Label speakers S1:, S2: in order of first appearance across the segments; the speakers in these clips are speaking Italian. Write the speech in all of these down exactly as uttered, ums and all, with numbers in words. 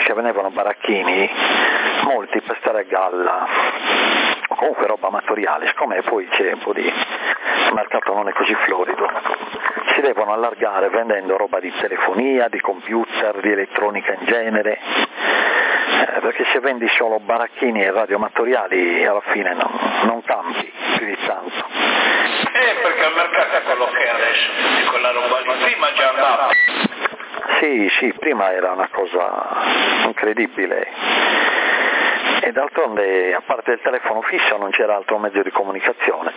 S1: si vendevano baracchini, molti per stare a galla, o comunque roba amatoriale, siccome poi c'è un po' di il mercato non è così florido, si devono allargare vendendo roba di telefonia, di computer, di elettronica in genere, eh, perché se vendi solo baracchini e radioamatoriali alla fine non, non cambi più di tanto.
S2: Eh, perché il mercato è quello che è adesso, di quella roba lì, prima già andava.
S1: Sì, sì, prima era una cosa incredibile. E d'altronde, a parte il telefono fisso, non c'era altro mezzo di comunicazione.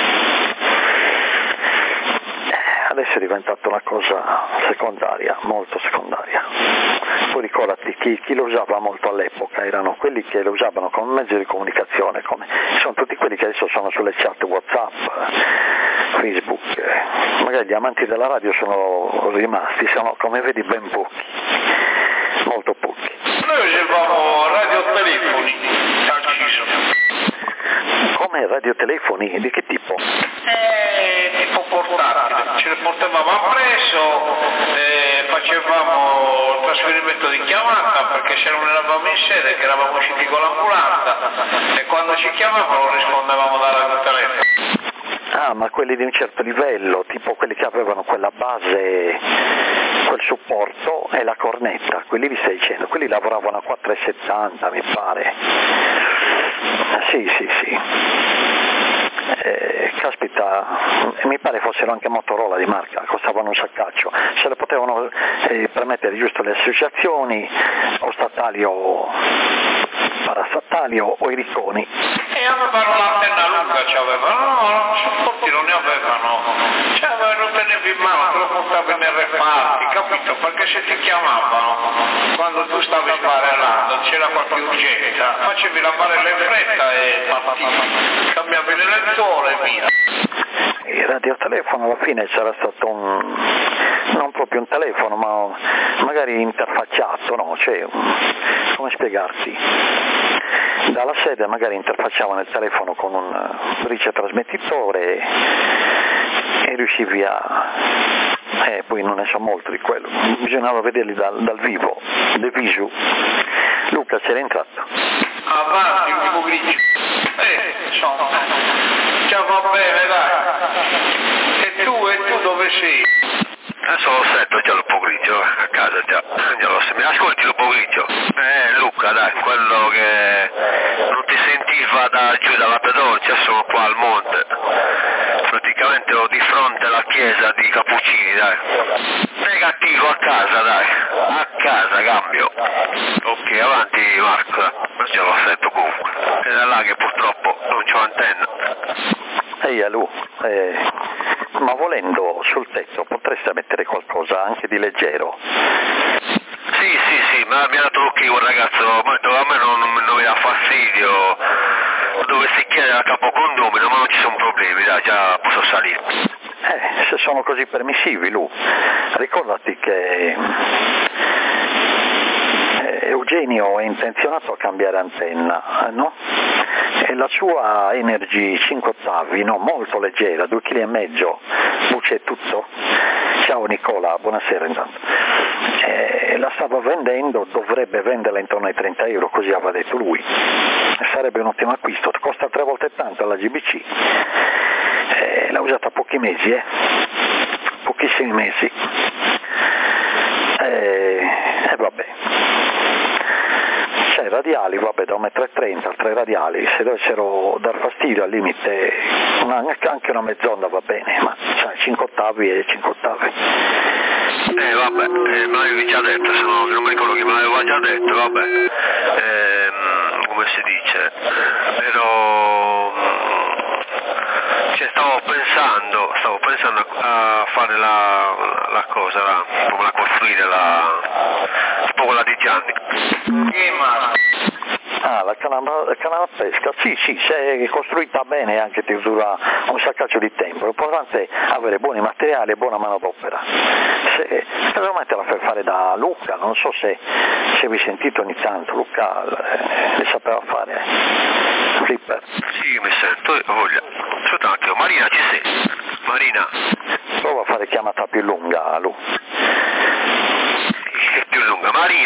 S1: Adesso è diventata una cosa secondaria, molto secondaria. Poi ricordati, chi, chi lo usava molto all'epoca erano quelli che lo usavano come mezzo di comunicazione, come sono tutti quelli che adesso sono sulle chat WhatsApp, Facebook. Magari gli amanti della radio sono rimasti, sono, come vedi, ben pochi, molto pochi.
S2: Noi usavamo radiotelefoni al Ciso.
S1: Come radiotelefoni? Di che tipo?
S2: Eh, tipo portatile, ce le portavamo appresso, eh, facevamo il trasferimento di chiamata perché se non eravamo in sede, che eravamo usciti con l'ambulanza e quando ci chiamavano rispondevamo dal radiotelefono.
S1: Ah, ma quelli di un certo livello, tipo quelli che avevano quella base, quel supporto e la cornetta, quelli vi stai dicendo, quelli lavoravano a quattro e settanta mi pare. Sì, sì, sì. Eh, caspita, mi pare fossero anche Motorola di marca, costavano un saccaccio, se le potevano eh, permettere giusto le associazioni o statali o parastatali o, o i ricconi.
S2: E avevano l'antenna lunga, c'avevano, no, supporti non ne avevano, cioè lo tenevi in mano, te lo portavi nei reparti, capito? Perché se ti chiamavano quando tu stavi sbarellando, c'era qualche urgenza, facevi la barella in fretta e partivi, cambiavi l'elettore e via.
S1: Il radiotelefono alla fine c'era stato un, non proprio un telefono, ma magari interfacciato, no? Cioè, come spiegarti? Dalla sede magari interfacciavano il telefono con un ricetrasmettitore e riuscivi a... Eh, poi non ne so molto di quello, bisognava vederli dal, dal vivo, de visu. Luca, c'era entrato?
S2: Avanti, un tipo grigio. Eh, insomma, già va bene, dai. E tu, e tu dove sei?
S3: Adesso lo sento già Lupo Grigio, a casa già, già lo so. Mi ascolti Lupo Grigio? Eh Luca dai, quello che non ti sentiva da giù dalla Pedolce, sono qua al monte, praticamente ho di fronte alla chiesa di Cappuccini, dai. Negativo, a casa dai, a casa cambio. Ok, avanti Marco, dai. Già lo sento comunque, è da là che purtroppo non c'ho antenna.
S1: Ehi Lu, eh, ma volendo sul tetto potreste mettere qualcosa anche di leggero?
S3: Sì, sì, sì, ma mi ha dato l'occhio quel ragazzo, ma a me non, non, non mi dà fastidio, dove si chiede a capo condomino, ma non ci sono problemi, dai, già posso salire.
S1: Eh, se sono così permissivi, Lu, ricordati che Eugenio è intenzionato a cambiare antenna, no? E la sua Energy cinque ottavi, no? Molto leggera, due chili e mezzo, luce e tutto. Ciao Nicola, buonasera intanto. Eh, la stava vendendo, dovrebbe venderla intorno ai trenta euro, così aveva detto lui. Sarebbe un ottimo acquisto, costa tre volte tanto alla G B C. Eh, l'ha usata pochi mesi, eh? Pochissimi mesi. E eh, eh, vabbè. C'è radiali, vabbè, da un metro e trenta, tre radiali, se dovessero dar fastidio al limite una, anche una mezz'onda va bene, ma cioè, cinque ottavi e cinque ottavi.
S3: Eh vabbè, eh, me l'avevi già detto, se no, non mi ricordo che me l'aveva già detto, vabbè, ehm, come si dice, però cioè, stavo pensando, stavo pensando a fare la, la cosa, la, come la costruire, la, tipo quella di Gianni.
S2: Che ma?
S1: Ah, la canna, la canna da pesca, sì, sì, se è costruita bene anche ti dura un saccaccio di tempo, l'importante è avere buoni materiali e buona manodopera. Se casomai te la fai fare da Luca, non so se, se vi sentite ogni tanto, Luca eh, le sapeva fare, eh. Flipper.
S3: Sì, mi sento, ho voglia. Aspetta un attimo, Marina ci sei? Marina?
S1: Prova a fare chiamata più lunga, Lu.
S3: Sì, più lunga, Marina ci sei?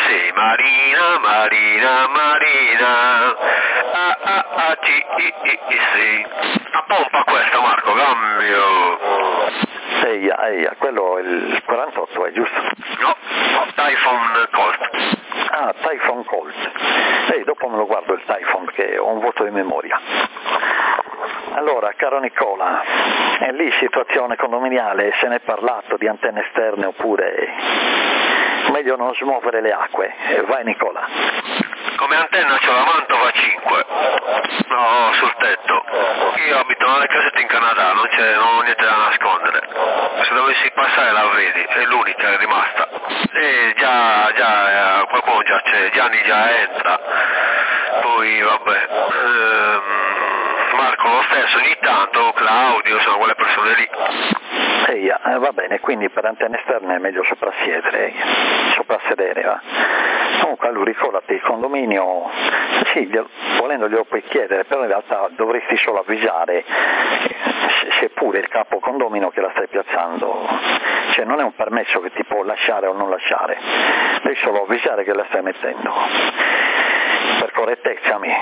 S3: sei Marina, Marina, Marina, A, A, A, C, I, I, I, sì. A pompa questa, Marco, cambio.
S1: Eia, eia, quello è il quarantotto, è giusto?
S3: No, Typhoon Colt.
S1: Ah, Typhoon Colt. Ehi, dopo me lo guardo il Typhoon, che ho un voto di memoria. Allora, caro Nicola, è lì situazione condominiale, se ne è parlato di antenne esterne oppure meglio non smuovere le acque? Vai Nicola.
S3: Come antenna c'ho la Mantova cinque, no, sul tetto. Io abito nelle casette in Canada, non c'è non ho niente da nascondere. Se dovessi passare la vedi, è l'unica che è rimasta. E già, già, qualcuno già c'è, Gianni già entra. Poi vabbè, ehm, Marco lo stesso ogni tanto, Claudio, sono quelle persone lì.
S1: Eia, eh, va bene, quindi per antenne esterne è meglio soprassedere, soprassedere, va. Comunque lui ricordati, il condominio, sì, glielo, volendo glielo puoi chiedere, però in realtà dovresti solo avvisare se, se pure il capo condomino che la stai piazzando, cioè non è un permesso che ti può lasciare o non lasciare, devi solo avvisare che la stai mettendo, per correttezza mi.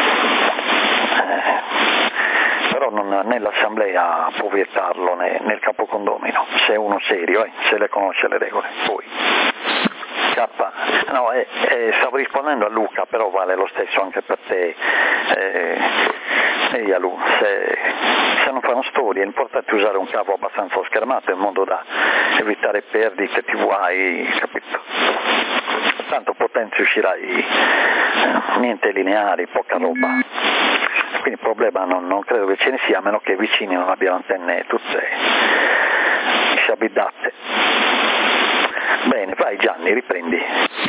S1: Eh, però non, né l'assemblea può vietarlo né, né il capocondomino, se è uno serio, eh, se le conosce le regole. Poi K, no, eh, eh, stavo rispondendo a Luca, però vale lo stesso anche per te. Eh, ehi a Lu, se, se non fanno storie è importante usare un cavo abbastanza schermato in modo da evitare perdite, ti vuoi, capito? Tanto potenza uscirai, eh, niente lineari, poca roba. Quindi il problema non, non credo che ce ne sia, a meno che i vicini non abbiano antenne tutte sciabidate. Bene, vai Gianni, riprendi.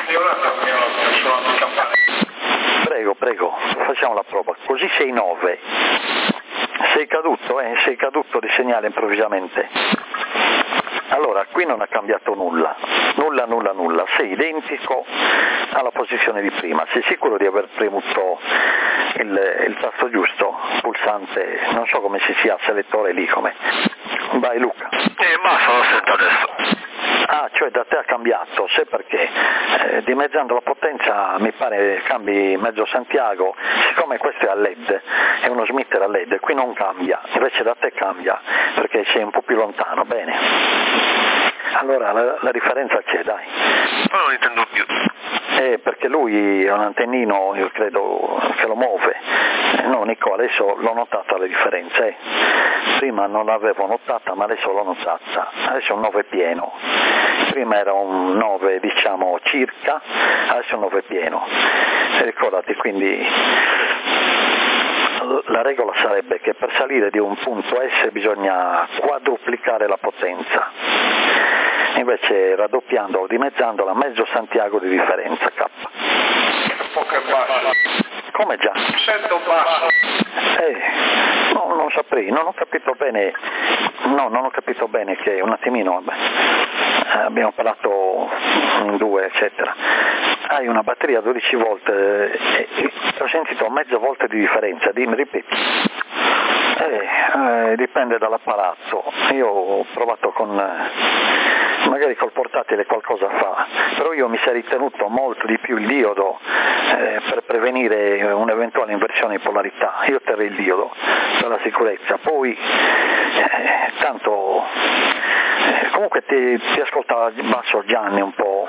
S1: Prego, prego, facciamo la prova. Così sei nove. Sei caduto, eh? Sei caduto di segnale improvvisamente. Allora, qui non ha cambiato nulla, nulla, nulla, nulla, sei identico alla posizione di prima, sei sicuro di aver premuto il, il tasto giusto, pulsante, non so come si sia, selettore lì come. Vai Luca.
S3: Eh, basta, lo sento adesso.
S1: Ah, cioè da te ha cambiato, sai perché? Eh, dimezzando la potenza mi pare cambi mezzo Santiago, siccome questo è a L E D, è uno smitter a L E D, qui non cambia, invece da te cambia, perché sei un po' più lontano, bene. Allora la, la differenza c'è, dai.
S3: Ma non intendo più.
S1: Eh, perché lui è un antennino, io credo che lo muove. Eh, no Nicola, adesso l'ho notata la differenza, eh. Prima non l'avevo notata ma adesso l'ho notata, adesso è un nove pieno, prima era un nove diciamo circa, adesso è un nove pieno. E ricordati, quindi la regola sarebbe che per salire di un punto S bisogna quadruplicare la potenza, invece raddoppiando o dimezzandola mezzo Santiago di differenza K.
S2: Poche basse.
S1: Come già?
S2: Sento basso.
S1: Eh, no, non saprei, non ho capito bene, no, non ho capito bene che un attimino, beh, abbiamo parlato in due, eccetera. Hai una batteria a dodici volt, eh, eh, ho sentito mezzo volt di differenza, dimmi, ripeti. Eh, eh, dipende dall'apparato, io ho provato con, eh, magari col portatile qualcosa fa, però io mi sarei tenuto molto di più il diodo eh, per prevenire un'eventuale inversione di polarità, io terrei il diodo per la sicurezza, poi eh, tanto eh, comunque ti, ti ascoltava basso Gianni un po'.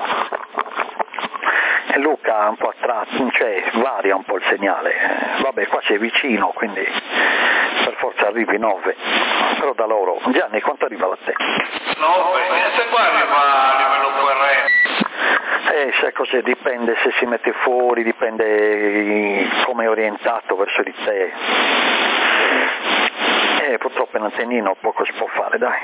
S1: Luca un po' attratto, cioè varia un po' il segnale, vabbè qua sei vicino quindi per forza arrivi nove, però da loro. Gianni quanto arriva da te?
S2: nove, niente qua arriva a livello Q R M.
S1: Eh, sai cos'è, dipende se si mette fuori, dipende come è orientato verso di te. Eh, purtroppo in antennino poco si può fare, dai.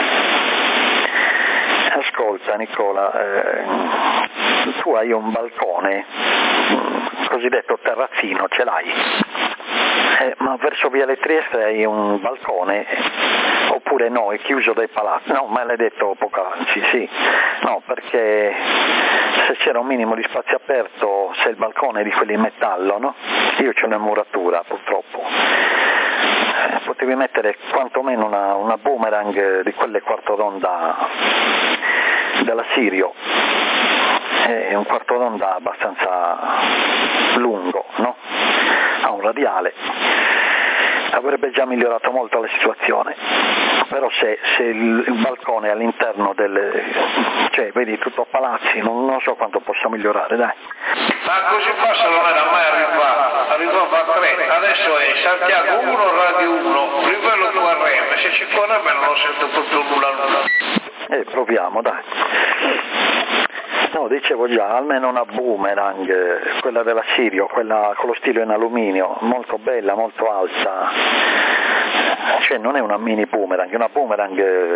S1: Ascolta Nicola, eh, tu hai un balcone, cosiddetto terrazzino, ce l'hai? Eh, ma verso Viale Trieste hai un balcone, oppure no, è chiuso dai palazzi? No, me l'hai detto poc'anzi, sì. No, perché se c'era un minimo di spazio aperto, se il balcone è di quelli in metallo, no? Io c'ho una muratura purtroppo. Eh, potevi mettere quantomeno una, una boomerang di quelle quarto d'onda della Sirio, è un quarto d'onda abbastanza lungo, no? Ha un radiale, avrebbe già migliorato molto la situazione, però se, se il, il balcone è all'interno del, cioè vedi tutto palazzi, non, non so quanto possa migliorare, dai.
S2: Ma così passa non era mai arrivato, arrivava a tre, adesso è Santiago uno, Radio uno, livello Q R M, se ci Q R M non lo sento proprio nulla nulla.
S1: Eh, proviamo, dai. No, dicevo già, almeno una boomerang, quella della Sirio, quella con lo stilo in alluminio, molto bella, molto alta, cioè non è una mini boomerang, è una boomerang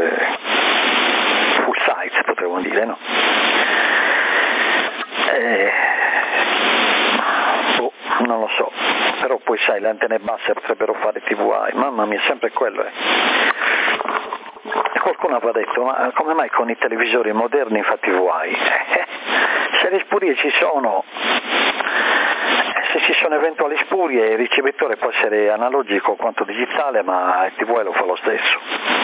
S1: full size, potremmo dire, no? Eh, boh, non lo so, però poi sai, le antenne basse potrebbero fare T V I, mamma mia, sempre quello è. Qualcuno aveva detto, ma come mai con i televisori moderni fa T V I? Se le spurie ci sono, se ci sono eventuali spurie, il ricevitore può essere analogico quanto digitale, ma il T V I lo fa lo stesso.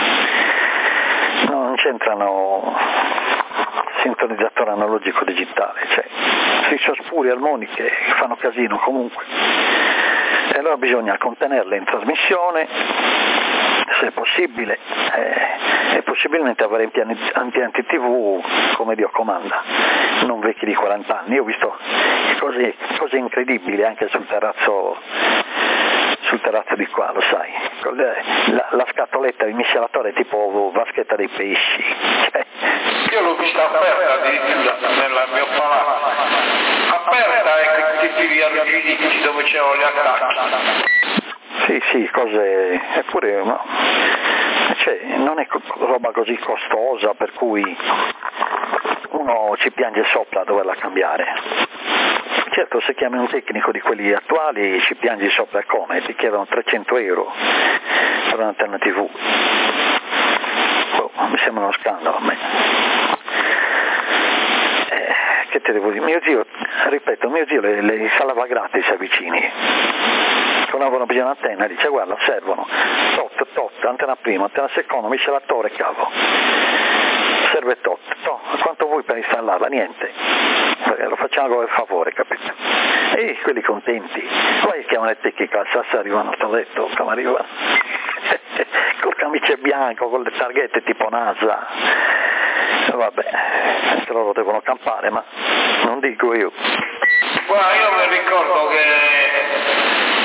S1: Non c'entrano sintonizzatore analogico digitale, cioè se ci sono spurie armoniche fanno casino comunque. E allora bisogna contenerle in trasmissione, se è possibile, eh, e possibilmente avere impianti tivù come Dio comanda, non vecchi di quaranta anni. Io ho visto cose, cose incredibili anche sul terrazzo, sul terrazzo di qua, lo sai, con le, la, la scatoletta di miscelatore tipo vaschetta dei pesci. Cioè.
S2: Io l'ho vista aperta addirittura nel mio palazzo, aperta e che ti argini dove c'erano gli attacchi.
S1: Sì, sì, cose, eppure no, cioè, non è roba così costosa per cui uno ci piange sopra a doverla cambiare. Certo, se chiami un tecnico di quelli attuali ci piangi sopra come? Ti chiedono trecento euro per un'antenna tivù. Oh, mi sembra uno scandalo a me. Eh, che te devo dire? Mio zio, ripeto, mio zio le, le installava gratis ai vicini. Non avevano bisogno di un'antenna, dice guarda, servono tot, tot, antenna prima, antenna seconda, miscelatore, cavo, serve tot, to, quanto vuoi per installarla? Niente, perché lo facciamo come favore, capito? E quelli contenti, poi chiamano il tecnico al Sassa, arrivano, t'ho detto, come arrivano, col camice bianco, con le targhette tipo NASA, vabbè, anche loro devono campare, ma non dico io.
S2: Guarda, io mi ricordo che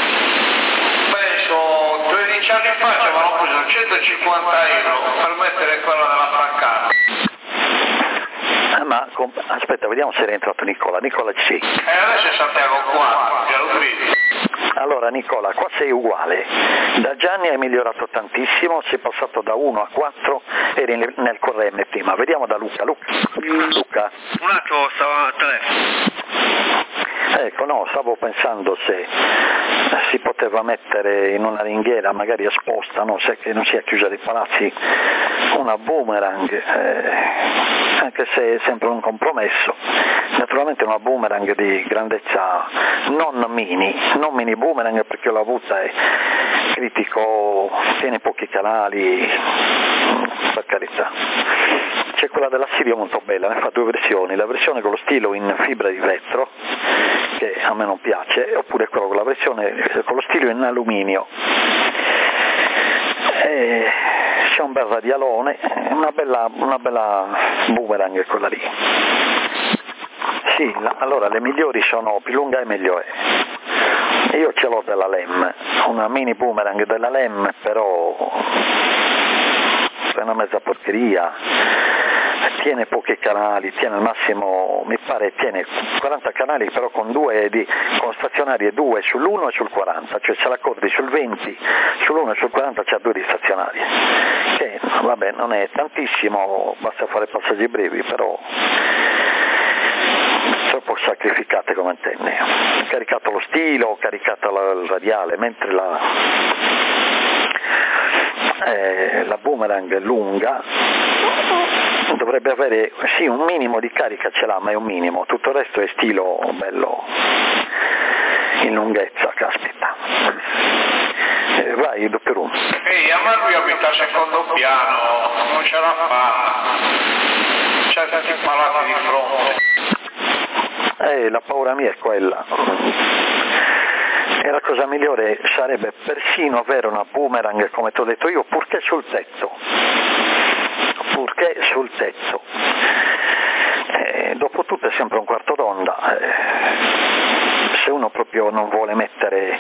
S2: tredici anni fa ci avevano preso centocinquanta euro per mettere quella della Francana.
S1: Ah, ma aspetta, vediamo se è rientrato Nicola. Nicola sì.
S2: E adesso è Santiago quattro, già lo vedi.
S1: Allora Nicola, qua sei uguale. Da Gianni hai migliorato tantissimo, sei passato da uno a quattro, eri nel Q R M prima. Vediamo da Luca. Luca. Luca.
S3: Un attimo, stavo al telefono.
S1: Ecco, no, stavo pensando se si poteva mettere in una ringhiera, magari esposta, no, se che non sia chiusa dei palazzi, una boomerang, eh, anche se è sempre un compromesso. Naturalmente una boomerang di grandezza non mini, non mini boomerang perché l'ho avuta, è critico, tiene pochi canali, per carità. C'è quella della Sirio molto bella, ne fa due versioni, la versione con lo stilo in fibra di vetro, che a me non piace, oppure quella con la versione con lo stilo in alluminio. E c'è un bel radialone, una bella, una bella boomerang quella lì. Sì, la, allora le migliori sono più lunga e meglio è. Io ce l'ho della Lem, una mini boomerang della Lem, però è una mezza porcheria, tiene pochi canali, tiene al massimo, mi pare, tiene quaranta canali, però con due di, con stazionarie due sull'uno e sul quaranta, cioè se l'accordi sul venti, sull'uno e sul quaranta c'ha due di stazionarie, che vabbè non è tantissimo, basta fare passaggi brevi, però troppo sacrificate come antenne. Ho caricato lo stilo, ho caricato la, il radiale, mentre la eh, la boomerang lunga dovrebbe avere, sì, un minimo di carica ce l'ha, ma è un minimo, tutto il resto è stilo bello in lunghezza, caspita. Eh, vai, dottor uno.
S2: Ehi, a me lui abita al secondo piano, non ce la fa, c'è tanti palazzi di fronte.
S1: Eh, la paura mia è quella. E la cosa migliore sarebbe persino avere una boomerang, come ti ho detto io, purché sul tetto. Purché sul tetto. Eh, dopo tutto è sempre un quarto d'onda. Eh, se uno proprio non vuole mettere,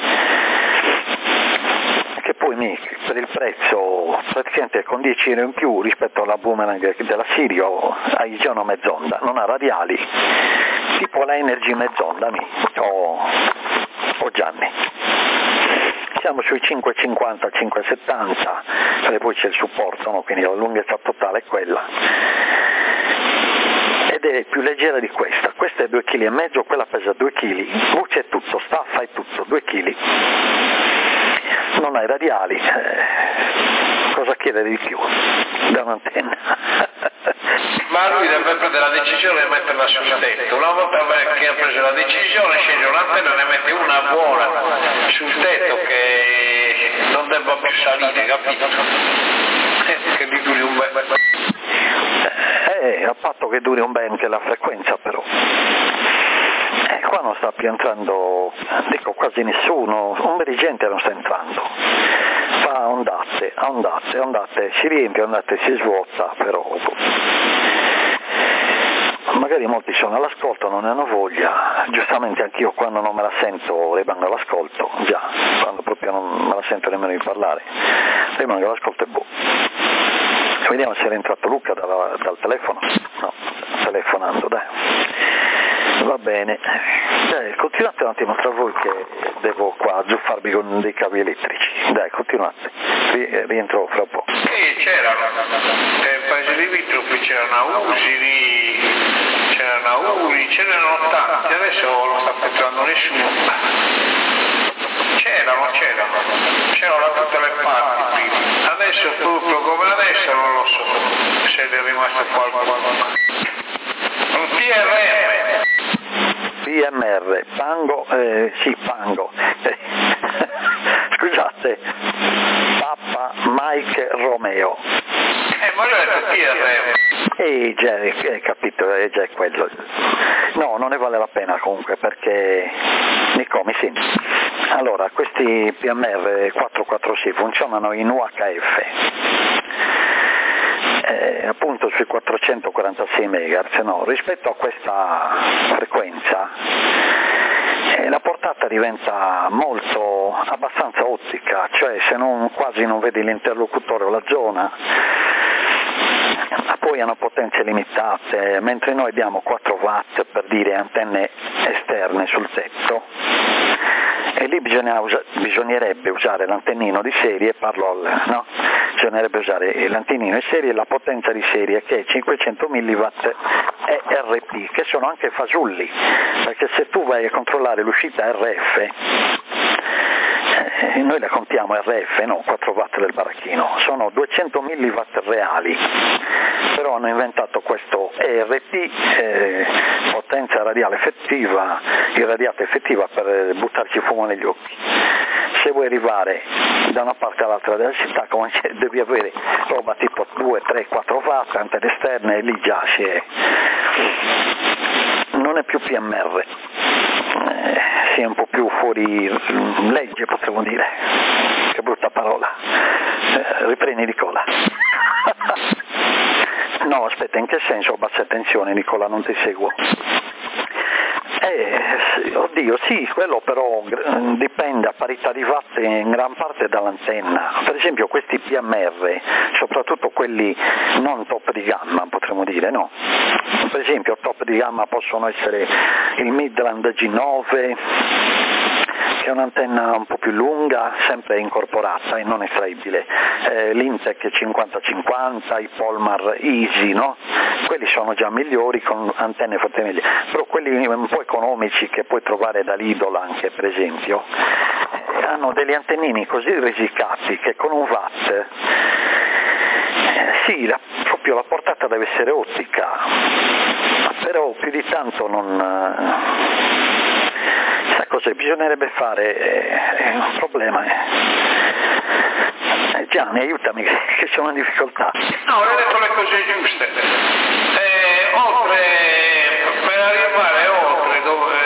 S1: che poi mi, per il prezzo praticamente con dieci euro in più rispetto alla boomerang della Sirio hai già una mezz'onda, non ha radiali, tipo la Energy mezz'onda mi, o, o Gianni. Siamo sui cinque virgola cinquanta cinque virgola settanta, e poi c'è il supporto, no? Quindi la lunghezza totale è quella. Ed è più leggera di questa, questa è due virgola cinque chili, quella pesa due chili, voce è tutto, staffa è tutto, due chili, non hai radiali, eh, cosa chiedere di più da un'antenna?
S2: Ma lui deve prendere la decisione di metterla sul tetto, una volta che ha preso la decisione sceglie un'antenna e ne mette una buona sul tetto che non debba più salire, capito? Che gli duri un bel...
S1: Eh, a patto che duri un bene anche la frequenza però. Eh, qua non sta più entrando, dico quasi nessuno, un po' di gente non sta entrando. Fa ondate, ondate, ondate, si riempie, ondate, si svuota, però magari molti sono all'ascolto, non ne hanno voglia, giustamente anch'io quando non me la sento rimango all'ascolto, già, quando proprio non me la sento nemmeno di parlare, rimango all'ascolto e boh. Vediamo se è entrato Luca dal, dal telefono, no, telefonando, dai. Va bene, dai, continuate un attimo tra voi che devo qua azzuffarmi con dei cavi elettrici, dai, continuate, Ri- rientro fra un po'.
S2: Sì, c'erano, nel paese di Vitrupi c'erano Usiri, c'erano Uri, c'erano tanti, adesso non sta entrando nessuno. C'erano, c'erano, c'erano da tutte le parti prima, adesso tutto come adesso non lo so se è rimasto qualcuno. Un P R M.
S1: P M R, Pango, eh, sì, Pango, scusate, Papa Mike Romeo.
S2: Eh, ma lui è il P R M.
S1: Eh, già, hai capito, è già quello. No, non ne vale la pena comunque perché, Nico, mi senti? Allora, questi P M R quattro quattro sei funzionano in U H F. Eh, appunto sui quattrocentoquarantasei megahertz, no? Rispetto a questa frequenza eh, la portata diventa molto abbastanza ottica, cioè se non quasi non vedi l'interlocutore o la zona, poi hanno potenze limitate, mentre noi abbiamo quattro watt per dire antenne esterne sul tetto. E lì bisogna usa- bisognerebbe usare l'antennino di serie, parlo al, no? Bisognerebbe usare l'antennino di serie e la potenza di serie che è cinquecento milliwatt E R P, che sono anche fasulli, perché se tu vai a controllare l'uscita R F, eh, noi la contiamo R F, no, quattro watt del baracchino, sono duecento milliwatt reali, però hanno inventato questo E R P, eh, potenza radiale effettiva, irradiata effettiva per buttarci fumo negli occhi. Se vuoi arrivare da una parte all'altra della città devi avere roba tipo due, tre, quattro watt, antenne esterne, e lì già si è. Non è più P M R, eh, si è un po' più fuori legge, potremmo dire. Che brutta parola. Eh, riprendi Nicola. No, aspetta, in che senso bassa tensione, Nicola, non ti seguo. Eh, oddio, sì, quello però dipende a parità di watt in gran parte dall'antenna. Per esempio questi P M R, soprattutto quelli non top di gamma, potremmo dire, no? Per esempio top di gamma possono essere il Midland G nove, che è un'antenna un po' più lunga, sempre incorporata e non estraibile, eh, l'Intec cinquanta cinquanta, i Polmar Easy, no? Quelli sono già migliori con antenne fatte meglio, però quelli un po' economici che puoi trovare da Lidl anche per esempio, eh, hanno degli antennini così risicati che con un watt, eh, sì, la, proprio la portata deve essere ottica, però più di tanto non... Eh, sa cosa bisognerebbe fare, è un problema. Eh, Gianni, aiutami che sono in difficoltà.
S2: No, hai detto le cose giuste. Eh, oltre, per arrivare oltre dove,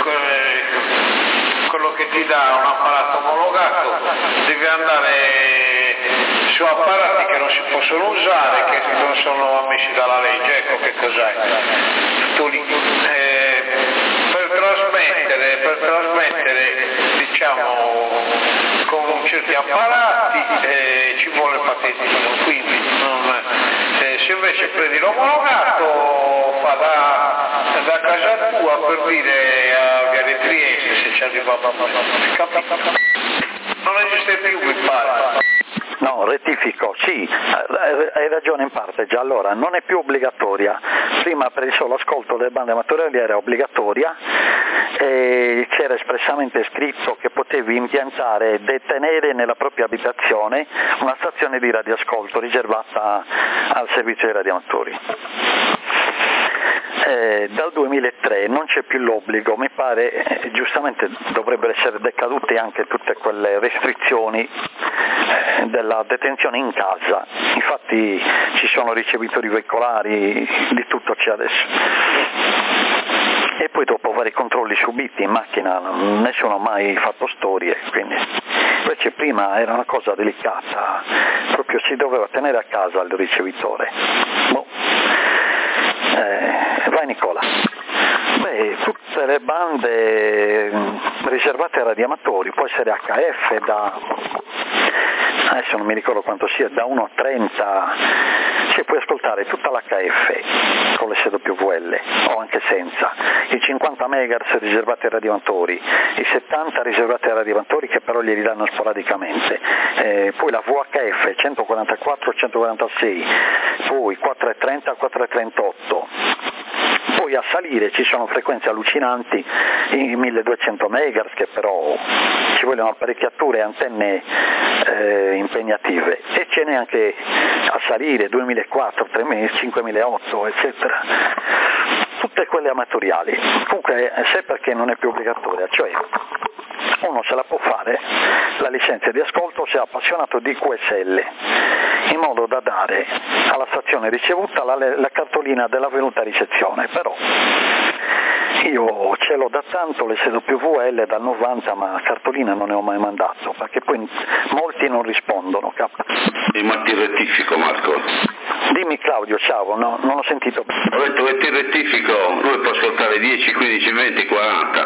S2: quello che ti dà un apparato omologato devi andare su apparati che non si possono usare, che non sono ammessi dalla legge, ecco che cos'è. Tu li, eh, per trasmettere, per trasmettere diciamo con certi apparati eh, ci vuole il patentino, quindi non, eh, se invece prendi l'omologato fa da, da casa tua, per dire a Via di Trieste, se ci arriva capito? Non esiste più, mi pare.
S1: No, rettifico, sì, hai ragione in parte già, allora non è più obbligatoria, prima per il solo ascolto delle bande amatoriali era obbligatoria e c'era espressamente scritto che potevi impiantare e detenere nella propria abitazione una stazione di radioascolto riservata al servizio dei radioamatori. Eh, dal duemilatré non c'è più l'obbligo, mi pare eh, giustamente dovrebbero essere decadute anche tutte quelle restrizioni eh, della detenzione in casa, infatti ci sono ricevitori veicolari, di tutto c'è adesso. E poi dopo vari controlli subiti in macchina, nessuno ha mai fatto storie, quindi invece prima era una cosa delicata, proprio si doveva tenere a casa il ricevitore. Boh. Eh, vai Nicola. Beh, tutte le bande riservate ai radioamatori, può essere acca effe da, adesso non mi ricordo quanto sia, da uno a trenta, cioè puoi ascoltare tutta l'acca effe con l'esse doppia vu elle o anche senza, i cinquanta megahertz riservati ai radioamatori, i settanta riservati ai radioamatori che però glieli danno sporadicamente, eh, poi la vu acca effe centoquarantaquattro centoquarantasei, poi quattro e trenta quattro e trentotto. Poi a salire ci sono frequenze allucinanti, i milleduecento megahertz, che però ci vogliono apparecchiature e antenne eh, impegnative, e ce n'è anche a salire duemilaquattro, cinquemilaotto, eccetera. Tutte quelle amatoriali. Comunque sai perché non è più obbligatoria, cioè uno se la può fare la licenza di ascolto se è appassionato di Q S L, in modo da dare alla stazione ricevuta la, la cartolina dell'avvenuta ricezione, però io ce l'ho da tanto l'esse doppia vu elle dal novanta, ma cartolina non ne ho mai mandato, perché poi molti non rispondono. Cap.
S3: E ma ti rettifico Marco.
S1: Dimmi Claudio, ciao, no, non ho sentito.
S3: Ho detto che ti rettifico, lui può ascoltare dieci, quindici, venti, quaranta,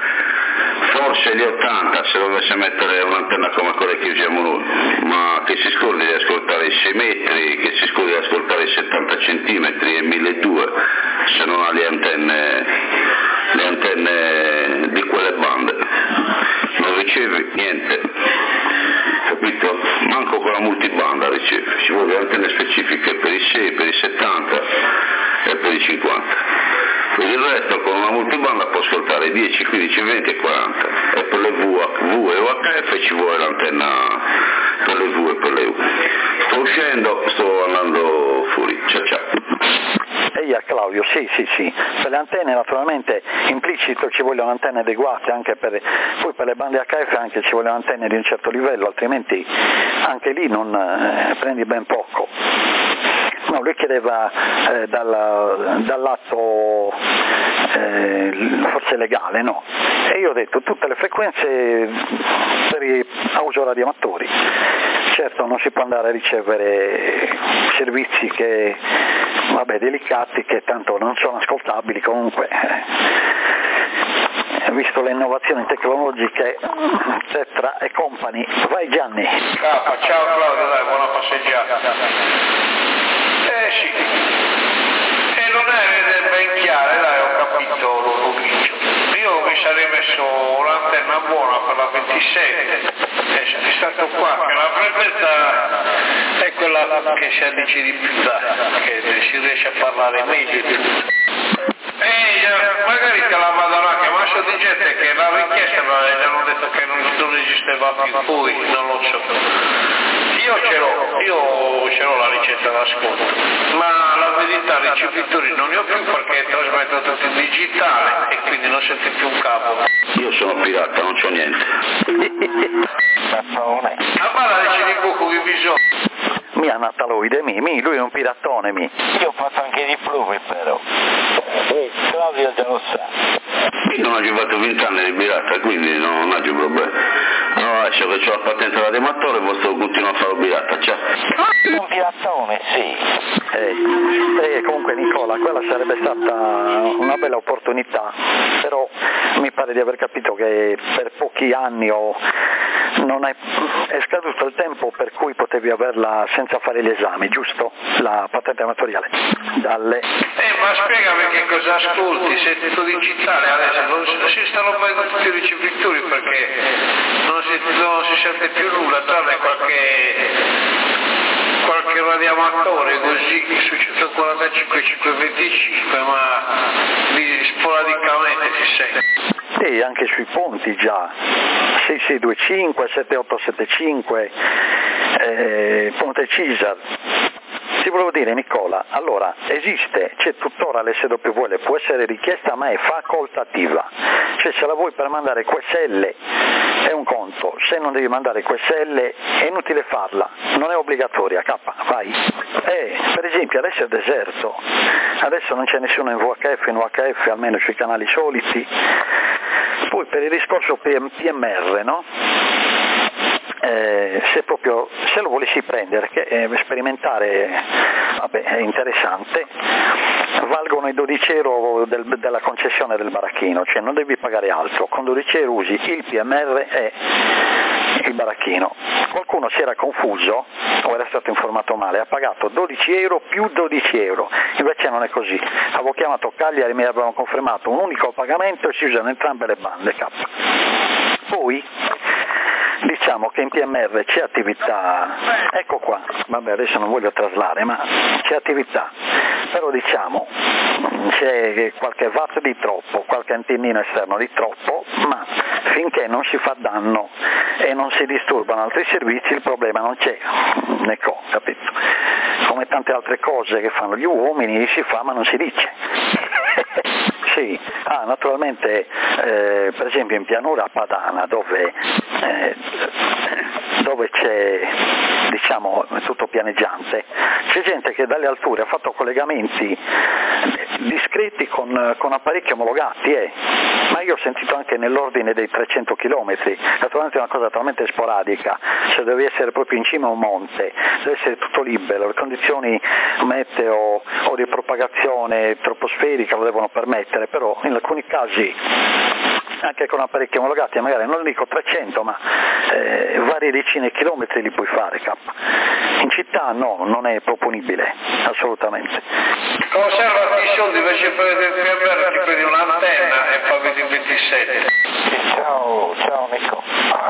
S3: forse gli ottanta se dovesse mettere un'antenna come quella che usiamo noi, ma che si scordi di ascoltare i sei metri, che si scordi di ascoltare i settanta centimetri e milleduecento se non ha le antenne, le antenne di quelle bande, non riceve niente, capito? Manco con la multibanda riceve, ci vogliono antenne specifiche per i sei, per i settanta e per i cinquanta. Per il resto con una multibanda può ascoltare dieci, quindici, venti e quaranta, e per le vu e U H F ci vuole l'antenna per le vu e per le U. Sto uscendo, sto andando fuori, ciao ciao.
S1: Ehi Claudio, sì sì sì, per le antenne naturalmente implicito ci vogliono antenne adeguate, anche per, poi per le bande acca effe anche ci vogliono antenne di un certo livello, altrimenti anche lì non eh, prendi ben poco. No, lui chiedeva eh, dalla, dal lato eh, forse legale, no? E io ho detto tutte le frequenze per i, a uso radioamatori. Certo non si può andare a ricevere servizi che, vabbè, delicati, che tanto non sono ascoltabili comunque. Visto le innovazioni tecnologiche, Tetra e company. Vai Gianni.
S2: Ciao, ciao Claudio, dai, buona passeggiata. Eh sì, e non è ben chiaro, dai, ho capito l'ufficio. Io mi sarei messo l'antenna buona per la ventisette, è stato qua che la frequenza è quella che si addice di più, dai, che si riesce a parlare meglio. E magari te la vado anche, ma so di gente che l'ha richiesta ma gli hanno detto che non, non esisteva più, poi non lo so. Io ce l'ho, io ce l'ho la licenza d'ascolto, ma la verità ricevitori non ne ho più perché trasmetto tutto in digitale e quindi non sento più un cavo.
S3: Io sono pirata, non c'ho niente.
S2: Ma la dice di poco vi bisogno.
S1: mi ha nataloide, mi, mi, lui è un piratone, mi.
S4: Io ho fatto anche i diplomi però, e Claudio già lo sa.
S3: Io non ho fatto venti anni di pirata, quindi non, non ho più problemi. Allora lascio che ho la patente da rematore, posso continuare a fare pirata, ciao.
S4: Un piratone, sì.
S1: Eh, eh, comunque Nicola, quella sarebbe stata una bella opportunità, però mi pare di aver capito che per pochi anni o non è, è scaduto il tempo per cui potevi averla senza fare gli esami, giusto? La patente amatoriale. Dalle...
S2: Eh, ma spiegami che cosa ascolti, se tu dici Italia adesso non si stanno pagando tutti i ricevitori perché non si, non si sente più nulla, tranne qualche... qualche radioamatore così su centoquarantacinque cinquecentoventicinque, ma lì sporadicamente si sente.
S1: E anche sui ponti già, sei sei due cinque, sette otto sette cinque, eh, Ponte Cisar. Ti volevo dire Nicola, allora esiste, c'è tuttora l'S W L, può essere richiesta ma è facoltativa, cioè se la vuoi per mandare Q S L è un conto, se non devi mandare Q S L è inutile farla, non è obbligatoria, K, vai. Eh, per esempio adesso è deserto, adesso non c'è nessuno in V H F, in U H F almeno sui canali soliti, poi per il discorso P M R, no? Eh, se proprio se lo volessi prendere, che è sperimentare, vabbè, è interessante, valgono i dodici euro del, della concessione del baracchino, cioè non devi pagare altro, con dodici euro usi il P M R e il baracchino. Qualcuno si era confuso o era stato informato male, ha pagato dodici euro più dodici euro, invece non è così. Avevo chiamato Cagliari, mi avevano confermato un unico pagamento e si usano entrambe le bande K. Poi diciamo che in P M R c'è attività, ecco qua, vabbè adesso non voglio traslare, ma c'è attività, però diciamo c'è qualche watt di troppo, qualche antennino esterno di troppo, ma finché non si fa danno e non si disturbano altri servizi il problema non c'è, ecco, capito? Come tante altre cose che fanno gli uomini si fa ma non si dice. Sì, ah, naturalmente eh, per esempio in pianura padana dove, eh, dove c'è diciamo tutto pianeggiante, c'è gente che dalle alture ha fatto collegamenti discreti con, con apparecchi omologati, eh. ma io ho sentito anche nell'ordine dei trecento chilometri, naturalmente è una cosa talmente sporadica, cioè devi essere proprio in cima a un monte, deve essere tutto libero, le condizioni meteo o di propagazione troposferica lo devono permettere, però in alcuni casi anche con apparecchi omologati, magari non dico trecento, ma eh, varie decine di chilometri li puoi fare, K. In città no, non è proponibile, assolutamente.
S2: Conservati i soldi invece per il P M R, ti prendi un'antenna e paghi di ventisette.
S4: Ciao, ciao Nico.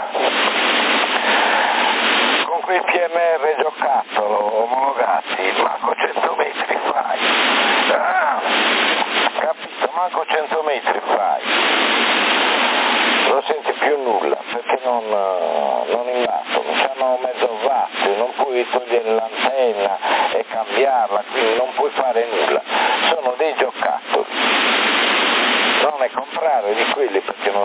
S4: Con quei P M R giocattolo omologati, manco cento metri fai. Ah, capito, manco cento metri fai. Non senti più nulla perché non, non imbattono, hanno mezzo watt, non puoi togliere l'antenna e cambiarla, quindi non puoi fare nulla, sono dei giocattoli, non ne comprare di quelli perché non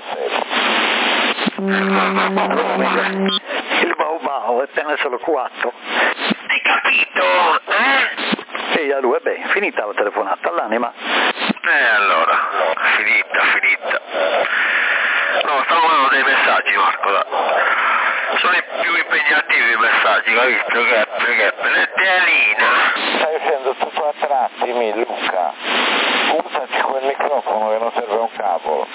S4: servono.
S1: Il bau bau è appena solo quattro.
S3: Hai capito? Eh?
S1: E a lui, beh, finita la telefonata all'anima.
S3: Eh allora, finita, finita. No, stavo mandando dei messaggi Marco, da. Sono i più impegnativi i messaggi, capito? Che perché letterina.
S4: Stai uscendo tutto a tratti, mi Luca. Usaci quel microfono che non serve un cavolo.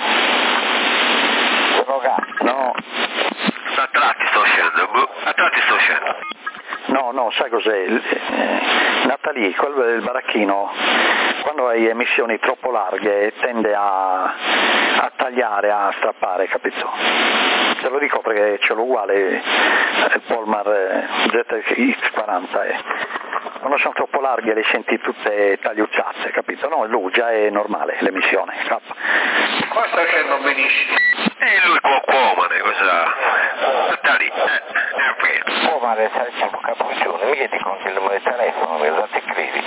S4: Drogato.
S1: No.
S3: A tratti sto uscendo, a tratti sto uscendo.
S1: No, no, sai cos'è? Eh, Natalie, quel del baracchino, quando hai emissioni troppo larghe tende a, a tagliare, a strappare, capito? Te lo dico perché c'è l'uguale, il Polmar Z X quaranta, eh. Quando sono troppo larghe le senti tutte tagliucciate, capito? No, lui già è normale l'emissione, K.
S2: Qua sta uscendo benissimo.
S3: E lui cuocomane, cosa? Sta lì, eh, è
S4: Oh, ma resta il cappuccione, mica ti conti il numero di telefono, mi lo ti credi.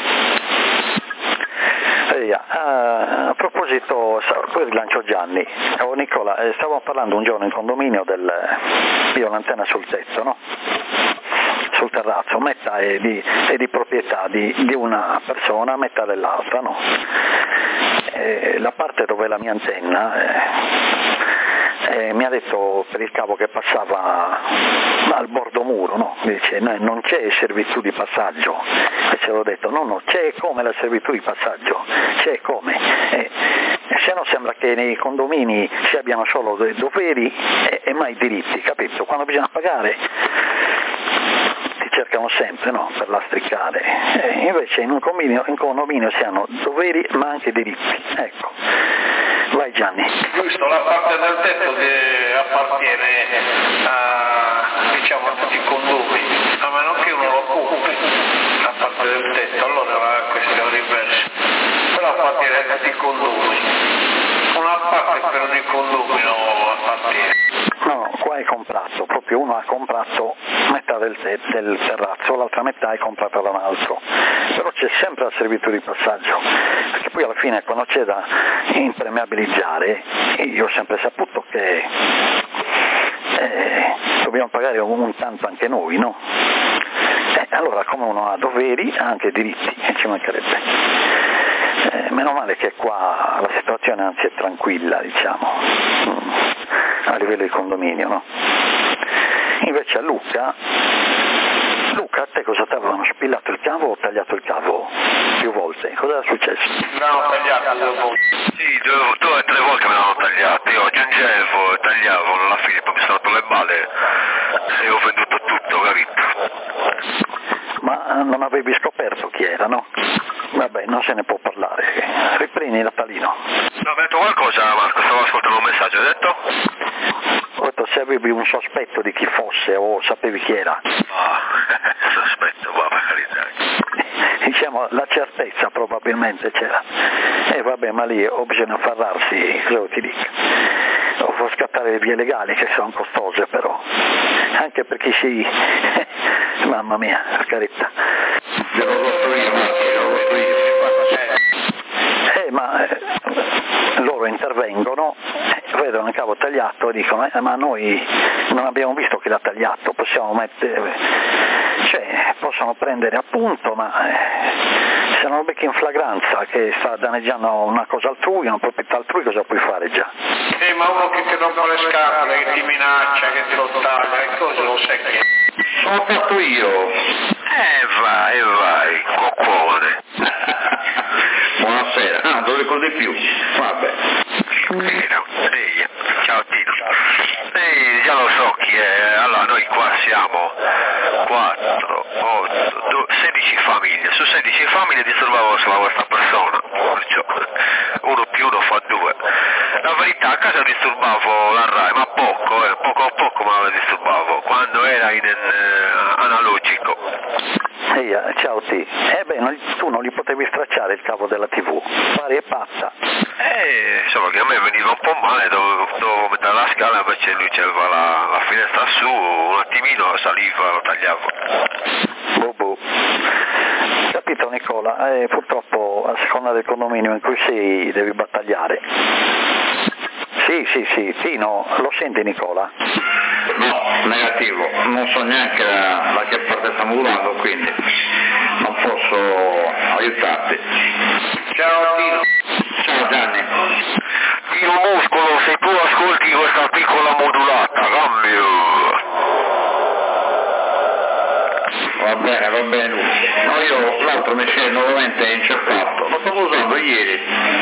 S1: Eh, a, a proposito, poi rilancio Gianni. Oh, Nicola, eh, stavamo parlando un giorno in condominio del... io ho un'antenna sul tetto, no? sul terrazzo, metà è di, è di proprietà di, di una persona, metà dell'altra, no? E la parte dove è la mia antenna eh, eh, mi ha detto per il cavo che passava al bordo muro, no? Mi dice no, non c'è servitù di passaggio, e ce l'ho detto no no c'è come la servitù di passaggio, c'è come, eh, se no sembra che nei condomini si abbiano solo dei doveri e, e mai diritti, capito? Quando bisogna pagare ti cercano sempre, no? Per lastricare, eh, invece in un condominio, in condominio si hanno doveri ma anche diritti, ecco. Vai Gianni.
S2: Giusto, la parte del tetto che appartiene a, diciamo, a tutti i condomini, a meno che uno lo occupi, la parte del tetto, allora è una questione diversa, però appartiene a tutti i condomini, una parte per ogni condomino appartiene.
S1: No, qua è comprato, proprio uno ha comprato metà del, te- del terrazzo, l'altra metà è comprata da un altro, però c'è sempre la servitù di passaggio, perché poi alla fine quando c'è da impermeabilizzare, io ho sempre saputo che eh, dobbiamo pagare un tanto anche noi, no? Eh, allora come uno ha doveri ha anche diritti, e ci mancherebbe. Eh, meno male che qua la situazione anzi è tranquilla, diciamo, a livello di condominio, no? Invece a Lucca, Luca, a te cosa ti avevano spillato il cavo o tagliato il cavo più volte? Cosa è successo?
S2: No, tagliato due volte.
S3: Sì, due, due o tre volte me l'hanno tagliato, io aggiungevo e tagliavo, alla fine poi mi sono rotto le balle e ho venduto tutto, capito?
S1: Ma non avevi scoperto chi era, no? Vabbè, non se ne può parlare. Riprendi Natalino.
S3: No, ho detto qualcosa Marco, stavo ascoltando un messaggio, hai detto?
S1: Ho detto se avevi un sospetto di chi fosse o sapevi chi era.
S3: Ah, sospetto, va per carità.
S1: Diciamo, la certezza probabilmente c'era. E eh, vabbè, ma lì o bisogna affarrarsi, cosa ti dico? O può scattare le vie legali che sono costose però. Anche per chi si... mamma mia, per carità.
S3: Devo costruire, devo costruire.
S1: Eh, ma eh, loro intervengono, eh, vedono il cavo tagliato e dicono eh, ma noi non abbiamo visto che l'ha tagliato, possiamo mettere, cioè possono prendere appunto, ma eh, se non lo becchi in flagranza che sta danneggiando una cosa altrui, una proprietà altrui, cosa puoi fare già?
S2: Eh, ma uno che ti rompe le scatole, che ti minaccia, che ti lo taglia, che cosa lo sai che?
S3: Sono fatto io. Eh vai, vai, coccone. Buonasera. Ah, non ricordi più. Vabbè. Tino, ehi, ciao Tino. Ehi, già lo so chi è. Allora, noi qua siamo quattro, otto, sedici famiglie. Su sedici famiglie disturbavo solo questa persona. Perciò uno più uno fa due. La verità, a casa disturbavo la RAI, ma poco, eh, poco a poco ma la disturbavo. Quando era in uh, analogico.
S1: Ehi, ciao T. Eh beh, non, tu non gli potevi stracciare il cavo della tivù, pari e pazza.
S3: Eh, solo che a me veniva un po' male, dovevo, dovevo mettere la scala, invece lui c'aveva la, la finestra su, un attimino saliva, lo tagliavo.
S1: Boh boh. Capito Nicola, eh, purtroppo a seconda del condominio in cui sei devi battagliare. Sì, sì, sì, Tino, lo senti Nicola?
S5: No, negativo, non so neanche da, da che parte stiamo urlando, quindi non posso aiutarti.
S2: Ciao Tino.
S5: Ciao Gianni.
S3: Tino Muscolo, se tu ascolti questa piccola modulata, cambio.
S5: Va bene, va bene. No, io l'altro mi si è nuovamente inceppato, lo stavo usando ieri.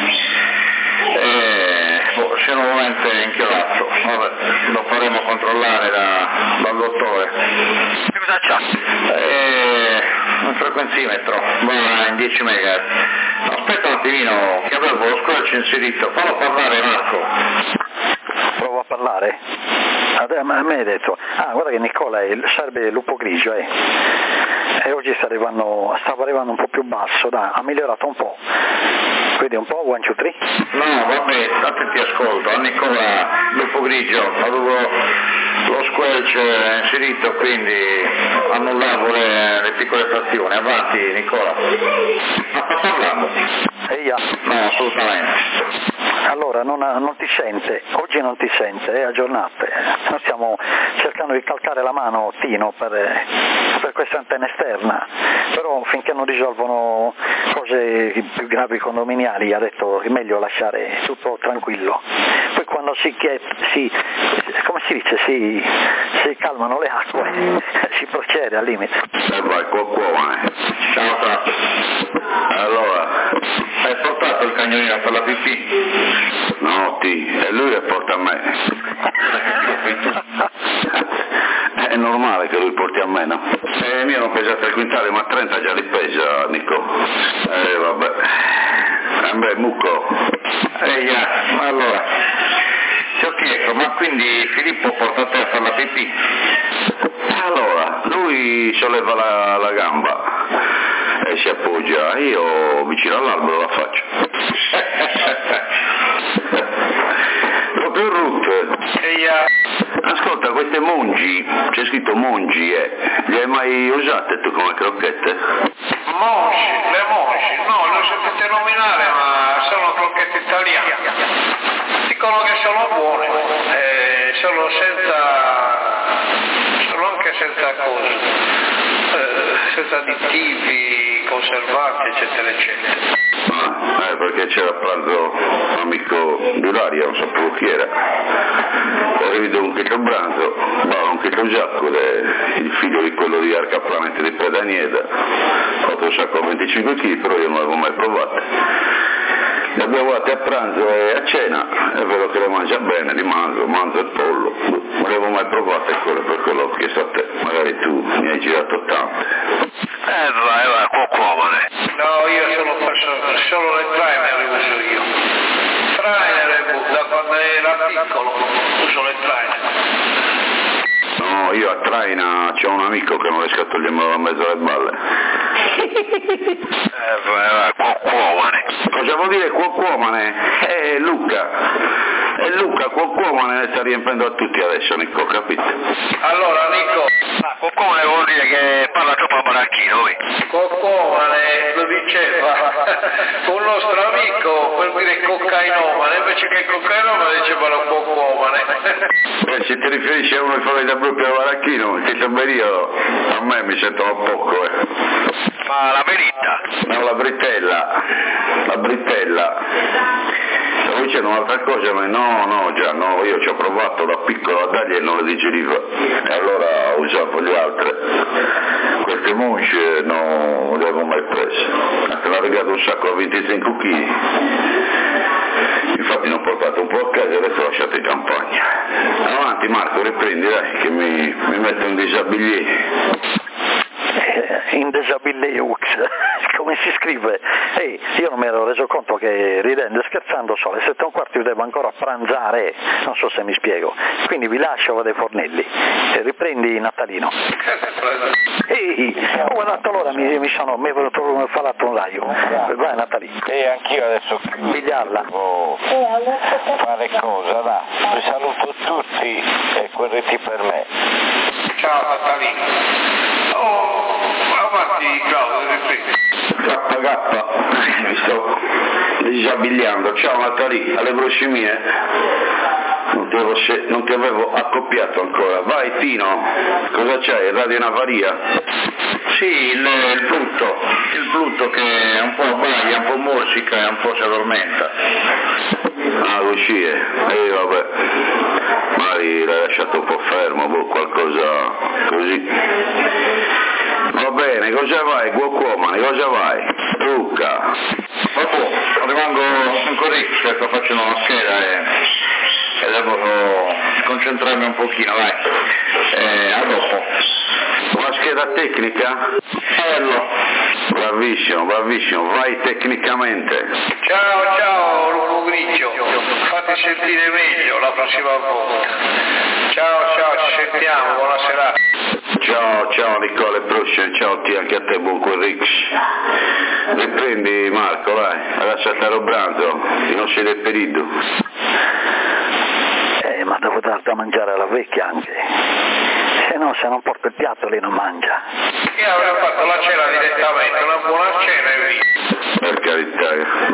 S5: Eh, boh, si è nuovamente inchiolato. Vabbè, lo faremo controllare da, dal dottore.
S3: Che cosa c'ha?
S5: Eh, un frequenzimetro, va in dieci megahertz. Aspetta un attimino, che avevo lo squelch inserito, fallo parlare Marco.
S1: Provo a parlare? A me hai detto, ah guarda che Nicola è, sarebbe lupo grigio, eh. E oggi sta arrivando, stava arrivando un po' più basso, dai, ha migliorato un po'. Vedi un po', one, two, three?
S5: No, vabbè, tanto ti ascolto, a Nicola lupo grigio, avevo lo squelch inserito, quindi annullavo le, le piccole frazioni. Avanti Nicola. Ma sta parlando?
S1: Eia.
S5: No, assolutamente.
S1: Allora, non, non ti sente, oggi non ti sente, è aggiornate. Noi stiamo cercando di calcare la mano, Tino, per, per questa antenna esterna, però finché non risolvono cose più gravi condominiali ha detto è meglio lasciare tutto tranquillo. Poi quando si, si come si dice, si, si calmano le acque, si procede al limite.
S5: E vai, cuocuone. Ciao, ciao. Allora, hai portato il cagnolino a fare la pipì? No, ti, e lui le porta a me. È normale che lui porti a me, no? E il mio non pesa tre quintali, ma trenta già li pesa, Nico. Eh, vabbè. Eh beh, mucco. Ehi, eh, ma allora, ti ho chiesto, ma quindi Filippo porta te a fare la pipì? Allora, lui solleva la, la gamba e si appoggia, io vicino all'albero la faccio. Proprio Ruth. Ascolta, queste mongi, c'è scritto mongi, eh, le hai mai usate tu come crocchette?
S2: Mongi, le mongi, no, le ho sentite nominare, ma sono crocchette italiane. Dicono che sono buone, eh, sono senza, sono anche senza cose, eh, senza additivi, conservanti, eccetera, eccetera.
S5: Ah, eh, perché c'era a pranzo un amico di Laria, non sapevo chi era, ho vedo un chilo branzo, no, un chilo giacco, il figlio di quello di Arca Planete di Pedanieda, ho fatto un sacco a venticinque chili, però io non l'avevo mai provato. Le abbiamo fatte a pranzo e a cena, è vero che le mangia bene, li mangio, mangio il pollo, non l'avevo mai provate quello, per quello ho chiesto a te, magari tu mi hai girato tante.
S3: Eh vai, vai, cuocuomane.
S2: No, io sono perso- solo le trainer uso io. Trainer, da quando era piccolo, uso le trainer.
S5: No, io a Traina c'ho un amico che non riesco a togliermelo da mezzo alle balle.
S3: Eh vai, vai, cuocuomane.
S5: Cosa vuol dire cuocuomane? È Luca. E Luca cuocuomane ne sta riempiendo a tutti adesso, Nico, capito?
S2: Allora, Nico,
S3: Ma cuocuomane vuol dire che parla troppo a baracchino, lui.
S2: Coccomane lo diceva un nostro amico, per dire cocainomane, invece che cocainomane dicevano Coccomane.
S5: Beh, se ti riferisci a uno che fa da proprio a baracchino, che sembra io, a me mi sentono poco, eh.
S3: Ma la melitta?
S5: No, la britella, la britella. Stavo dicendo un'altra cosa, ma no, no, già, no, io ci ho provato da piccolo a dargli e non le digeriva, e allora usavo le altre. Queste musce non le avevo mai prese, te l'ha regalato un sacco a venticinque chili, infatti ne ho portato un po' a casa e adesso ho lasciato in campagna. Avanti Marco, riprendi, dai, che mi, mi metto un disabilier.
S1: In Desabilleux, come si scrive? Ehi, io non mi ero reso conto che ridendo e scherzando so, alle sette e un quarto io devo ancora pranzare, non so se mi spiego, quindi vi lascio, vado ai fornelli, e riprendi Natalino. Ehi, ho guardato allora, mi, mi sono, mi è venuto un falato un raio, vai Natalino.
S4: E anch'io adesso
S1: Pigliarla.
S4: devo fare cosa, va, vi saluto tutti e corretti per me.
S2: Ciao Natalino. Oh, avanti Claudio, riprendi.
S5: K K, mi sto disabiliando. Ciao Natali, alle broscimie. Non ti, avevo, non ti avevo accoppiato ancora. Vai Tino, cosa c'hai? Il radio in avaria? Sì, il, il Pluto, il Pluto che è un po' baglia, un po' morsica e un po' si addormenta. Ah, lo scie, e eh, vabbè, magari l'hai lasciato un po' fermo, boh, qualcosa così. Va bene, cosa vai? Guacuomane, cosa vai? Luca. Dopo rimango ancora lì, cerco facendo una scheda e, e devo concentrarmi un pochino, vai. Eh, a dopo. Una scheda tecnica? Bello. Bravissimo, bravissimo, vai tecnicamente.
S2: Ciao, ciao Lupo Grigio, fate sentire meglio la prossima volta. Ciao, ciao, ci sentiamo, buona serata.
S5: Ciao, ciao Nicole Bruscia, ciao ti anche a te, buon Querrix. Riprendi Marco, vai, lascia stare il branzo, che non sei del periodo.
S1: Eh, ma devo dar da mangiare alla vecchia anche. Se no, se non porto il piatto lei non mangia.
S2: Io avrei fatto la cena direttamente, una buona cena e via.
S5: per carità,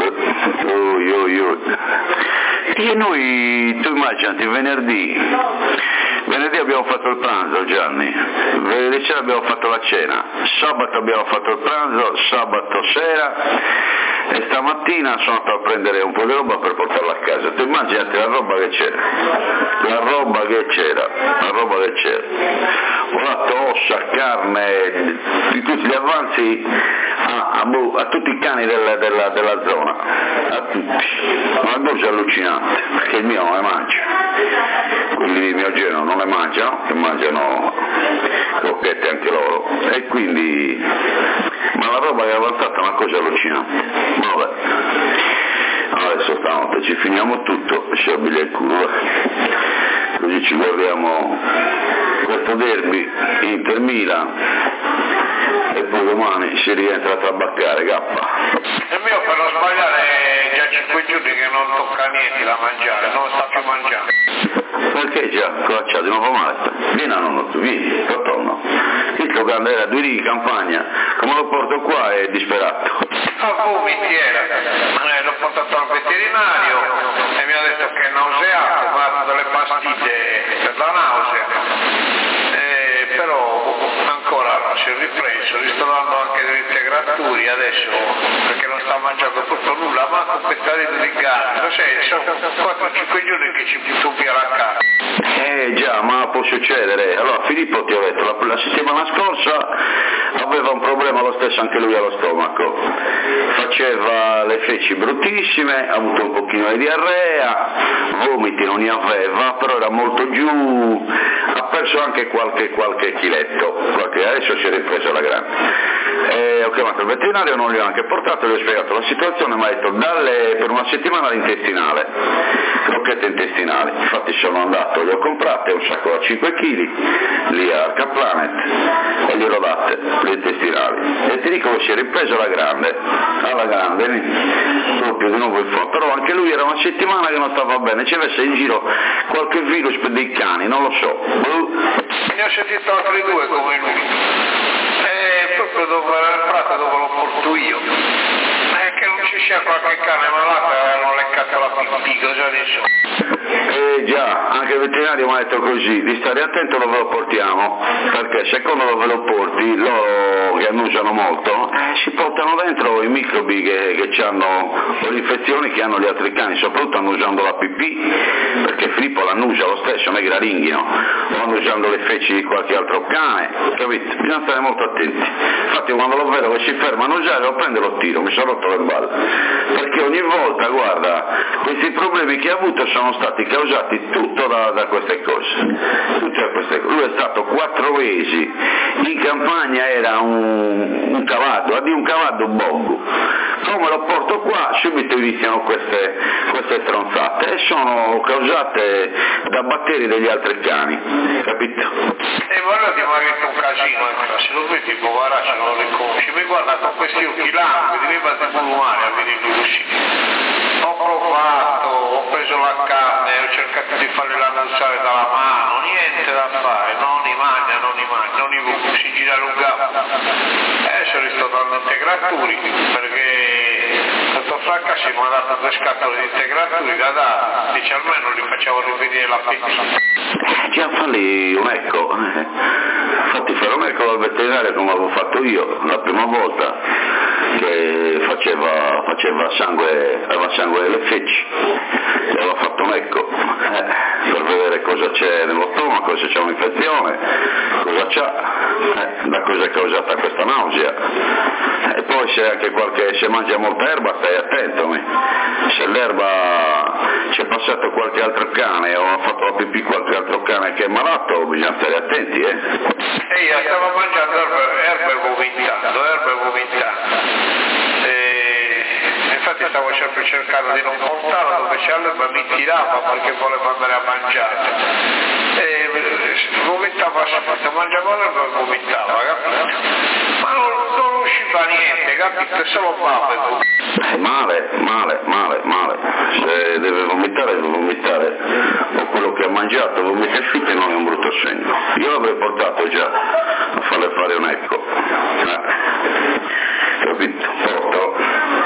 S5: ui, ui, ui. E noi, tu immaginati, venerdì, venerdì abbiamo fatto il pranzo, Gianni, venerdì sera abbiamo fatto la cena, sabato abbiamo fatto il pranzo, sabato sera, e stamattina sono andato a prendere un po' di roba per portarla a casa. Tu immaginati la roba che c'era, la roba che c'era, la roba che c'era, latte, ossa, carne, di tutti gli avanzi a, a, a tutti i cani della, della, della zona, a tutti, una cosa allucinante, perché il mio non le mangia, quelli di mio genero non le mangiano, che mangiano crocchette anche loro, e quindi, ma la roba che è avanzata è una cosa allucinante. Vabbè, adesso stanotte ci finiamo tutto, sciabile il culo, così ci guardiamo questo derby Inter-Milan e poi domani si rientra a trabaccare, cappa.
S2: Il mio per non sbagliare è già cinque giorni che non tocca niente da mangiare, non sta più mangiando.
S5: Perché già, coacciato, non fa male? Vieni a nonno tu, vieni, torno. Il tuo grande era due righe in campagna, come lo porto qua è disperato.
S2: Fa vomiti era, eh, l'ho portato al veterinario e mi ha detto che è nauseato, mi ha dato delle pastiglie per la nausea, eh, però ancora non si è ripreso, gli sto dando anche delle integratori adesso perché non sta mangiando tutto nulla, ma con pettarino di carne, lo sai, sono quattro cinque giorni che ci butto via la carne.
S5: Eh già, ma può succedere. Allora Filippo ti ho detto, la, la settimana scorsa aveva un problema lo stesso anche lui allo stomaco, faceva le feci bruttissime, ha avuto un pochino di diarrea, vomiti non ne aveva, però era molto giù, ha perso anche qualche, qualche chiletto, qualche, adesso si è ripreso la grande. E ho chiamato il veterinario, non gli ho anche portato, gli ho spiegato la situazione, mi ha detto dalle per una settimana l'intestinale, crocchette intestinali, infatti sono andato, le ho comprate un sacco da cinque chili lì a Caplanet e glielo date, le intestinali, e ti dico che si è ripreso alla grande, alla grande, proprio di nuovo in fondo, però anche lui era una settimana che non stava bene, ci avesse in giro qualche virus per dei cani, non lo so.
S2: Ne ho sentito altri due come lui, e proprio dove era il prato dove lo porto io, è che non ci sia qualche cane malato e hanno leccato la pipì, cosa ne so.
S5: Eh già, anche il veterinario mi ha detto così, di stare attento dove lo portiamo, perché secondo dove lo porti, loro che annusano molto, eh, si portano dentro i microbi che, che hanno, o le infezioni che hanno gli altri cani, soprattutto annusando la pipì, perché Filippo l'annusa lo stesso, non è che la ringhino, o annusando le feci di qualche altro cane, capito? Bisogna stare molto attenti. Infatti quando lo vedo che si ferma a annusare lo prendo e lo tiro, mi sono rotto le balle, perché ogni volta, guarda, questi problemi che ha avuto sono stati causati tutto da, da queste cose, tutte da queste cose. Lui è stato quattro mesi in campagna, era un, un cavallo, a di un cavallo bongo, come lo porto qua subito iniziano queste, queste stronzate e sono causate da batteri degli altri cani, capito?
S2: E guarda ti mi ha detto un casino in classe, lo vedi tipo guarda se non lo riconosci, mi guarda con questi occhi languidi, mi va di umane a venire uscire. Ho provato, ho preso la carne, ho cercato di farli annusare dalla mano, niente da fare, non li mangia, non li mangia, non li si gira lunga. Adesso gli sto dando integratori perché dottor Franca si mi ha dato due scatole di integratori da dare, dice almeno li facciamo rivedere l'appetito.
S5: Già falli un ecco, fatti fare un ecco al veterinario come avevo fatto io la prima volta, che faceva, faceva sangue, aveva sangue nelle feci, e aveva fatto un ecco eh, per vedere cosa c'è nello stomaco, se c'è un'infezione, cosa c'ha, eh, da cosa è causata questa nausea, e poi se anche qualche, se mangia molta erba stai attento, mi. Se l'erba c'è passato qualche altro cane o ha fatto la pipì qualche altro cane che è malato, bisogna stare attenti, eh.
S2: E io stavo mangiando erbe, erbe vomitando, erbe vomitando. E infatti stavo sempre cercando di non portarlo dove c'è l'erba, mi tirava perché voleva andare a mangiare. E vomitava sempre, mangiava l'erba e vomitava, capito? Ma non, non usciva niente, capito? Solo bave.
S5: Male, male, male, male. Se deve vomitare, deve vomitare. O quello che ha mangiato vomita e fitte non è un brutto segno. Io l'avrei portato già a farle fare un ecco. Eh. Capito? Porto.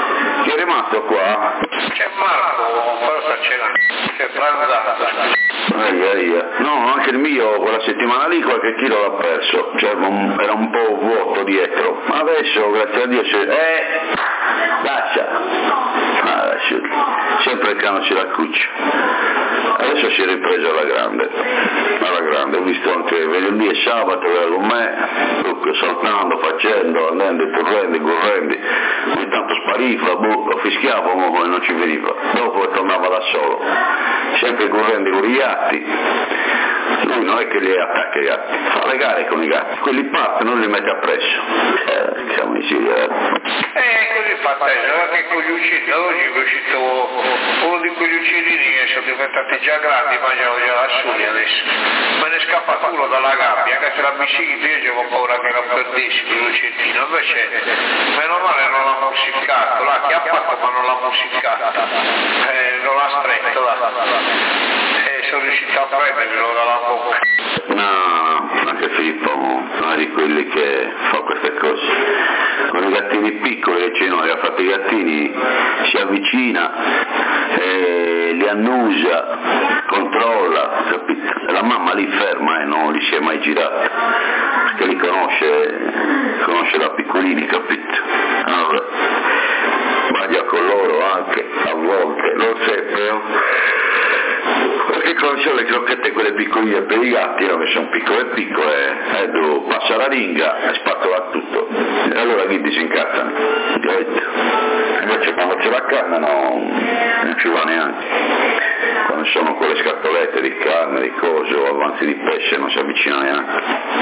S5: Chi è rimasto qua?
S2: C'è Marco, però sta cenando, si è pranzato.
S5: No, anche il mio quella settimana lì qualche chilo l'ha perso, cioè era un po' vuoto dietro, ma adesso grazie a Dio c'è... Eh, lascia, ah, lascia. Sempre il cane c'è la cuccia, adesso si è ripreso alla grande, alla grande, ho visto anche venerdì e sabato era con me, tutto saltando, facendo, andando, torrendo, correndo, ogni tanto spariva, boh, lo fischiavo e non ci veniva, dopo tornava da solo, sempre correndo con gli gatti. Lui non è che li attacca i gatti, fa le gare con i gatti, quelli partono non li mette appresso. Eh, siamo in Siria.
S2: Eh, così fa te, anche con gli uccidi, oggi è uscito uno di quegli uccellini che sono diventati già grandi, mangiano già la suglia adesso. Me ne scappa uno dalla gabbia, che se la bicicletta io avevo paura che la perdessi quell'uccellino, invece meno male non l'ha musiccato, l'ha chiappato ma non l'ha musiccato, eh, non l'ha stretto là. Sono riuscito a prenderlo dalla bocca.
S5: No, anche Filippo non è di quelli che fa queste cose. Con i gattini piccoli, cioè noi ha fatto i gattini, si avvicina, eh, li annusa, controlla, capito? La mamma lì ferma e eh, non li si è mai girata, perché li conosce, conosce da piccolini, capito? Allora, sbaglia con loro anche, a volte, non sempre. Perché conoscevo le crocchette quelle piccoline per i gatti, no? Che sono piccole piccole, e devo passa la ringa e spazzola tutto. E allora gli si incazzano, invece quando ce la canna no, non ci va neanche. Quando sono quelle scatolette di carne, di cose o avanzi di pesce non si avvicina neanche.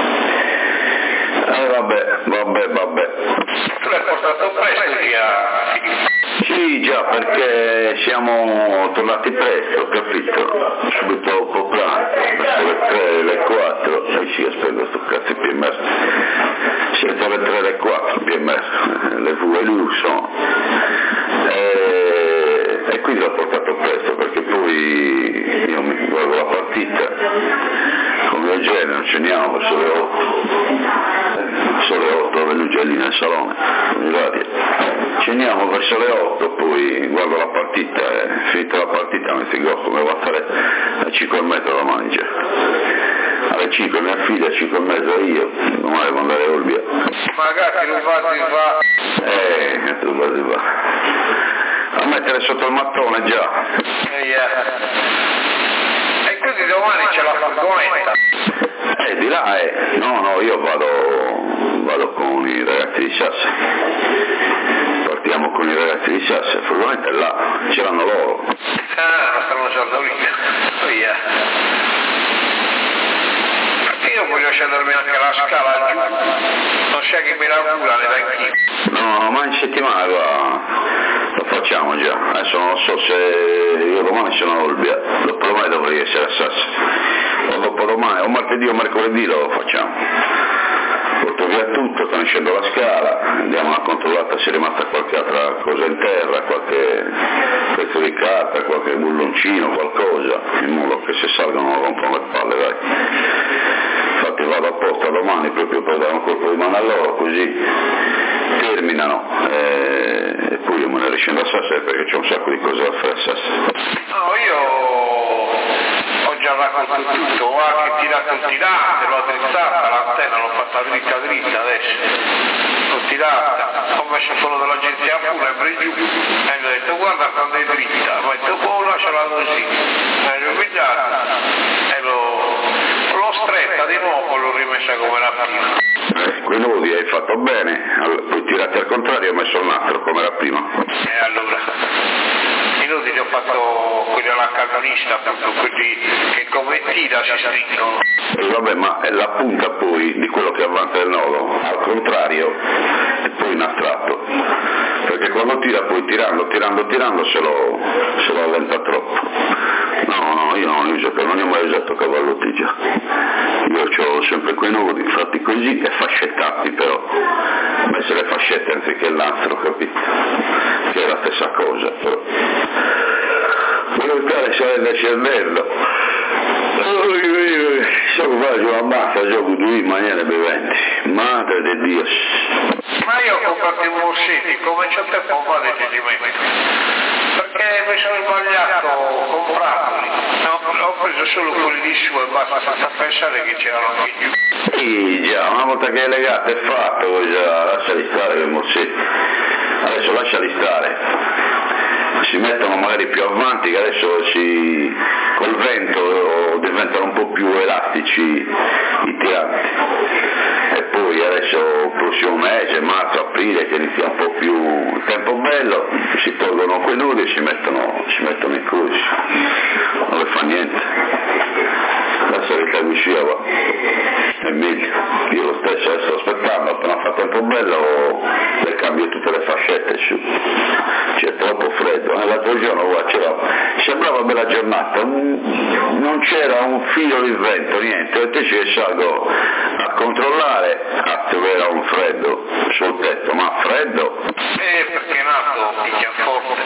S5: Eh vabbè, vabbè, vabbè.
S2: Tu l'hai portato presto via?
S5: Sì, già, perché siamo tornati presto, capito? Subito dopo pranzo, verso le tre, le quattro, e sì, aspetta sto cazzo P M R. Siete alle tre, le quattro P M R, le V e l'Uso. E, e quindi l'ho portato presto, perché poi io mi guardo la partita, con mio genere, non ceniamo, verso le otto. Verso le otto, lui già lì nel salone, ceniamo verso le otto, poi guardo la partita e finita la partita mi dico come va a fare alle cinque e mezza la mangia, alle cinque mia figlia, alle cinque e mezza io, domani devo andare a Olbia.
S2: Magari non va si va.
S5: Eh, non va si va. A mettere sotto il mattone già.
S2: Yeah. E quindi domani c'è la furgonetta.
S5: Eh, di là, eh. No, no, io vado, vado con i ragazzi di Sassa. Partiamo con i ragazzi di Sassa, il furgonetta è là, ce l'hanno loro.
S2: Ah, ma stanno giardolini. Oh yeah. Io voglio scendermi anche la scala giù. Non c'è che mi lavora le vecchie.
S5: No, ma in settimana qua lo facciamo già. Adesso non so se io domani sono a Olbia, dopodomani dovrei essere a Sassa. O dopodomani, o martedì o mercoledì lo facciamo. Porto via tutto, sto scendo la scala, andiamo a controllare se è rimasta qualche altra cosa in terra, qualche pezzo di carta, qualche bulloncino, qualcosa, in modo che se salgono non rompono le palle, dai. Infatti vado apposta domani proprio per dare un colpo di mano a loro, così terminano e, e poi io me ne riscendo a Sassa perché c'è un sacco di cose da fare a Sassa.
S2: No, io ho già raccolto tutto, ho anche tirato il tirante, l'ho attrezzata, l'antenna l'ho fatta dritta dritta adesso, l'ho tirata, ho messo solo dell'agenzia pure giù e mi ho detto guarda quando è dritta, mi ho detto oh lasciala così, e l'ho pigliata e l'ho, l'ho stretta di nuovo e l'ho rimessa come la prima.
S5: Eh, quei nodi hai fatto bene, allora, poi tirati al contrario e ho messo il nastro come era prima.
S2: E allora, i nodi li ho fatto quelli alla cannonista, appunto quelli che come tira si stringono.
S5: E vabbè, ma è la punta poi di quello che avanza il nodo, al contrario, e poi nastrato. Perché quando tira poi tirando, tirando, tirando se lo, se lo allenta troppo. No, no, io non uso, non ho mai usato cavallo tigia. Io ho sempre quei nodi fatti così e fascettati però. Ho messo le fascette anziché il nastro, capito? Che è la stessa cosa, però. Volevo stare salendo a cervello. Sono quasi una bassa, gioco due in maniera beventi. Madre di Dio.
S2: Ma io ho comprato i morsetti, come c'è tempo fa di dimentico, perché mi sono sbagliato a comprarli, no, ho preso solo quelli di su e basta, senza pensare che c'erano anche giù.
S5: Sì, già, una volta che è legato è fatto, già, lasciali stare quei morsetti, adesso lasciali stare, si mettono magari più avanti che adesso si, col vento diventano un po' più elastici i tiranti. E poi adesso il prossimo mese, marzo, aprile, che inizia un po' più il tempo bello, si tolgono quei nudi e si mettono, si mettono in cosi, non le fa niente, adesso che cade uscire va, è meglio, io lo stesso adesso sto aspettando, appena fa tempo bello le cambio tutte le fascette su, c'è troppo freddo, eh? L'altro giorno qua c'era, sembrava bella giornata, non c'era un filo di vento, niente, e te ci salgo a controllare, cazzo era un freddo sul tetto, ma freddo?
S2: Eh, perché è nato picchia forte.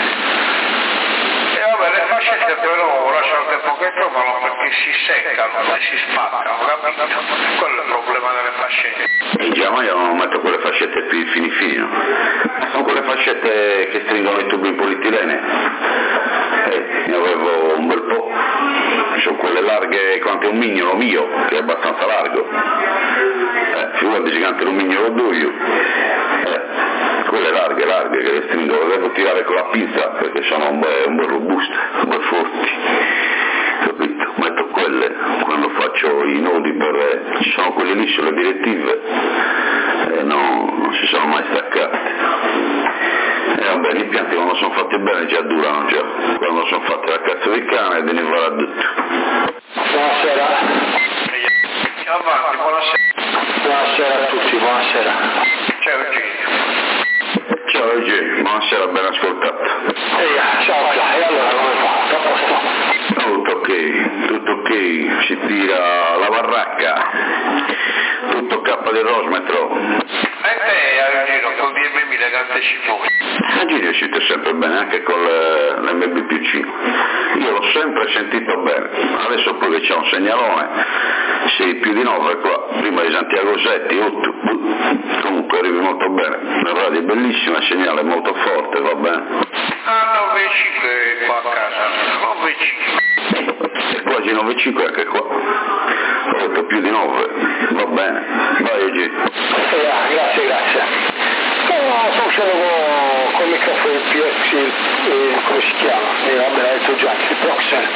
S2: E vabbè, le fascette però lasciano che pochetto vanno perché si seccano e si spaccano, capito? Quello è il problema delle fascette.
S5: In Germania non metto quelle fascette più fini fini, no? Sono quelle fascette che stringono i tubi in polietilene, eh, ne avevo un bel po'. Sono quelle larghe quanto un mignolo mio, che è abbastanza largo, eh, figurati gigante un mignolo d'olio, eh, quelle larghe, larghe che le stringo, le devo tirare con la pinza perché sono un bel, un bel robuste, un bel forti, capito? Metto quelle quando faccio i nodi per, eh, ci sono quelle lì sulle direttive, eh, no, non si sono mai staccate. E eh, vabbè, gli impianti quando sono fatti bene già durano già, quando sono fatti da cazzo di cane e ne va tutto.
S4: Buonasera.
S2: Avanti, buonasera.
S4: Buonasera a tutti, buonasera.
S2: Ciao Eugenio.
S5: Ciao Eugenio, buonasera, ben ascoltato.
S4: Ehi, ciao Cla, e allora come fa? A posto?
S5: Tutto ok, tutto ok, si tira la baracca, tutto K del Rosmetro.
S2: E te, Eugenio, col D M M elegante ci fuori.
S5: A Gino è uscito sempre bene, anche con l'M B più cinque. Io l'ho sempre sentito bene, adesso poi che c'è un segnalone, sì, più di nove qua, prima di Santiago Setti, otto, comunque arrivi molto bene, la radio è bellissima, il segnale è molto forte, va bene.
S2: Ah, nove cinque qua a casa, nove cinque.
S5: E quasi nove cinque anche qua, ho detto più di nove, va bene, vai Eugenio.
S4: Eh, ah, grazie, grazie. No, sto uscendo con, con il microfono il P X, eh, come si chiama? Eh, vabbè, l'ha detto già, il Proxel.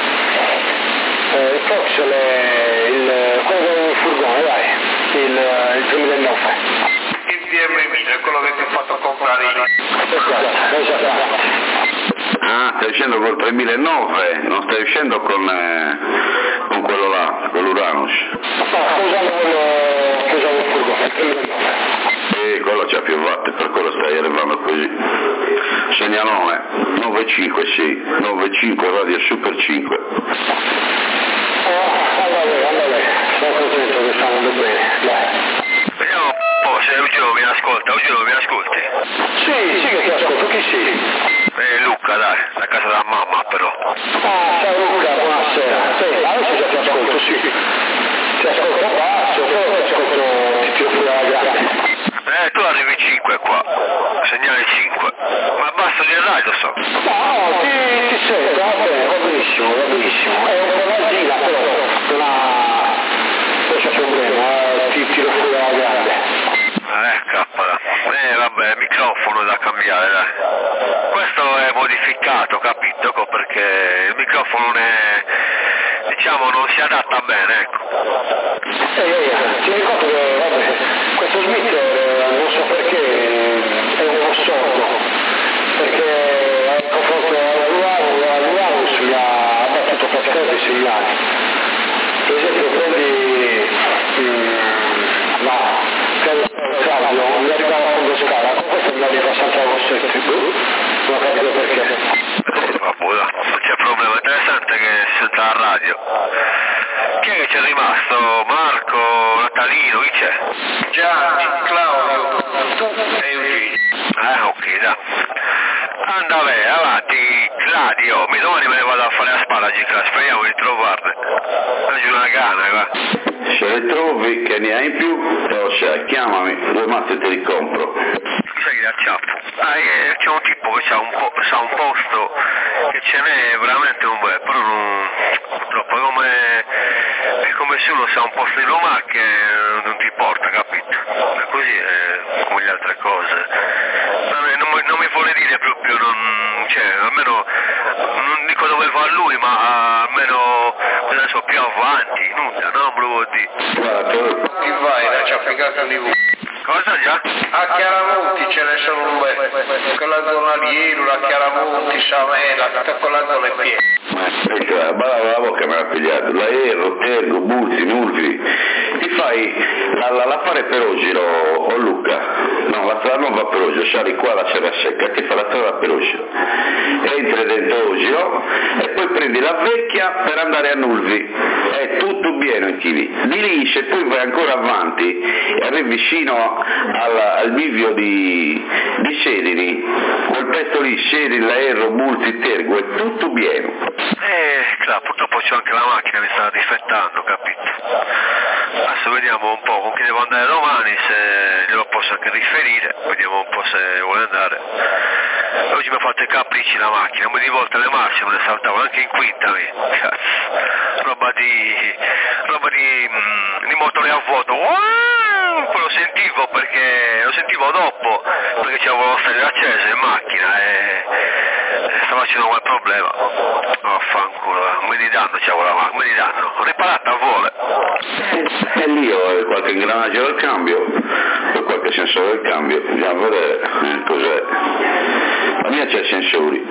S4: Eh, il Proxel è il, quello del furgone, dai, il, il duemilanove.
S2: Il D M M è quello che ti ho fatto comprare io.
S4: Esatto, esattamente.
S5: Ah, stai uscendo col tremilanove, non stai uscendo con, eh, con quello là, con l'Uranus.
S4: No, sto usando quello che usavo il furgone, il duemilanove.
S5: E quello c'ha più watt, per quello stai arrivando così. Segnalone, nove cinque sì, nove cinque radio super cinque.
S4: Oh, allora, allora, sono contento che sta andando bene, dai.
S3: Vediamo un po' se Eugenio mi ascolta, Eugenio mi ascolti?
S4: Sì, sì che ti ascolto, chi sei?
S3: Eh Luca dai, da casa della mamma però.
S4: Ah, ciao Luca, buonasera. Sì, adesso già ti ascolto, sì. Ti ascolto basso, però ti ascolto, ti tiro fuori alla grande.
S3: Eh, tu arrivi cinque qua, segnale cinque, ma basta di radio so.
S4: No, no, ti, ti sento, va bene, va benissimo, va benissimo. È un po' l'aldina, però non ha, non c'è problema, eh, ti tiro fuori alla grande.
S3: Eh, cappa. Eh, vabbè, microfono da cambiare, dai. Questo è modificato, capito? Perché il microfono non è, diciamo, non si adatta bene, ecco.
S4: Ehi, ehi, ti ricordo che, vabbè, questo Smith, eh, non so perché, è un po' sordo, perché al confronto all'Uranus mi ha abbattuto praticamente dei segnali. Per esempio, prendi mh, la radio, mi arrivava a fondo scala, con questo mi arriva a Santiago Setti, non ho capito perché.
S3: Vabbè, c'è un problema interessante che si sente la radio. Chi è che c'è rimasto? Marco, Natalino, chi c'è?
S2: Gianni, Claudio, tu e Eugenio.
S3: Eh, ok, dai. Anda bene, avanti, Claudio, mi domani me ne vado a fare la spalla G-Class, speriamo di trovarne. Oggi una gana, va.
S5: Se le trovi che ne hai in più, oh, sai, chiamami, due mazze te li compro.
S3: Sai che acciappo? Ah, eh, c'è un tipo che ha un, po- un posto che ce n'è veramente un bel, però non, purtroppo è come, è come se uno sa un posto in Roma che non ti porta, capito? E così è come le altre cose. Non, non, non mi vuole dire proprio, non, cioè, almeno, non dico dove va lui, ma almeno adesso più avanti, nulla, no, me lo vuol dire.
S5: Guarda,
S2: Ti vai, da ci applicato di voi.
S3: Cosa già?
S2: A Chiaramonti ce ne sono un bel, quella zona lì, la Chiaramonti, Samela, tutta quella zona è piena.
S5: ecco, la balla la bocca me l'ha pigliato, la Erro, Tergo, Bulzi, Nulfi, ti fai la, la, l'affare Perugino o Luca, no, la strada non va a Perugino, sali qua la Serra Secca, ti fa la strada a Perugino, entri dentro Perugino e poi prendi la vecchia per andare a Nulvi, è tutto pieno in Chivi, di lì se poi vai ancora avanti e arrivi vicino al, al bivio di, di Sedini, quel pezzo lì, Sedini, la Erro, Bulzi, Tergo, è tutto pieno.
S3: Eh, claro, purtroppo c'ho anche la macchina, mi sta difettando, capito? Adesso vediamo un po' con chi devo andare domani, se glielo posso anche riferire, vediamo un po' se vuole andare. Oggi mi ha fatto i capricci la macchina, un po' di volte le marce me le saltavano, anche in quinta, mi. Cazzo, roba di, roba di, di motore a vuoto, poi lo sentivo perché, lo sentivo dopo, perché c'avevo lo stadio acceso in macchina e, e stava facendo quel problema. Vaffanculo, come di danno c'avevo la macchina, come di danno, riparata a volo.
S5: E lì ho qualche ingranaggio del cambio, poi qualche sensore del cambio, andiamo a vedere eh, cos'è. La mia c'ha sensori,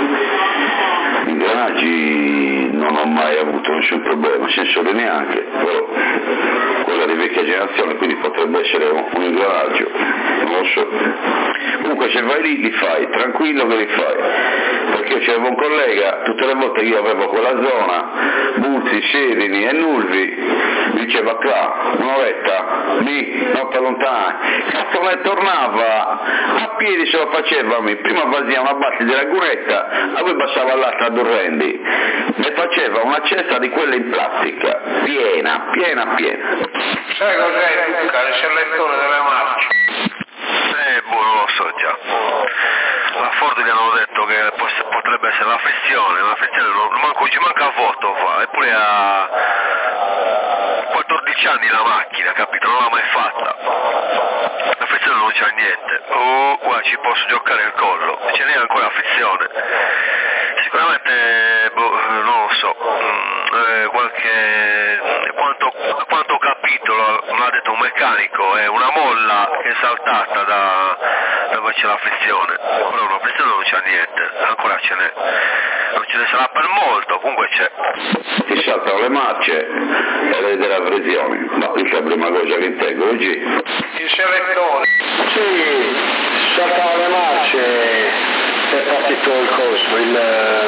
S5: ingranaggi non ho mai avuto nessun problema, sensori neanche, però quella di vecchia generazione, quindi potrebbe essere un, un ingranaggio, non lo so. Comunque se vai lì li fai, tranquillo che li fai, perché io c'avevo un collega, tutte le volte che io avevo quella zona, Bulzi, Sedini e Nulvi, mi diceva qua, un'oretta, lì, non per lontano, cazzo me tornava, a piedi se lo faceva, prima faceva una base di Laguretta, a poi passava all'altra a Dorrendi, e faceva una cesta di quelle in plastica, piena, piena, piena.
S2: Sai cos'è, Luca? Il selettore delle marce.
S3: Eh, boh, non lo so già. La Ford gli hanno detto che potrebbe essere la frizione, ma la frizione non, non manco, ci manca a voto, fa, eppure ha quattordici anni la macchina, capito? Non l'ha mai fatta. La frizione non c'ha niente. Oh, guarda, ci posso giocare il collo, ce n'è ancora la frizione. Sicuramente, boh, non lo so, eh, qualche, quanto, quanto ho capito, non l'ha detto un meccanico, è una molla che è saltata da dove c'è la frizione, però una frizione non c'è niente, ancora ce n'è, non ce ne sarà per molto, comunque c'è.
S5: Ti saltano le marce e vedi la frizione, ma questa è la prima cosa che intendo oggi.
S2: Il selettore.
S6: Sì, saltano le marce. È partito il coso, il,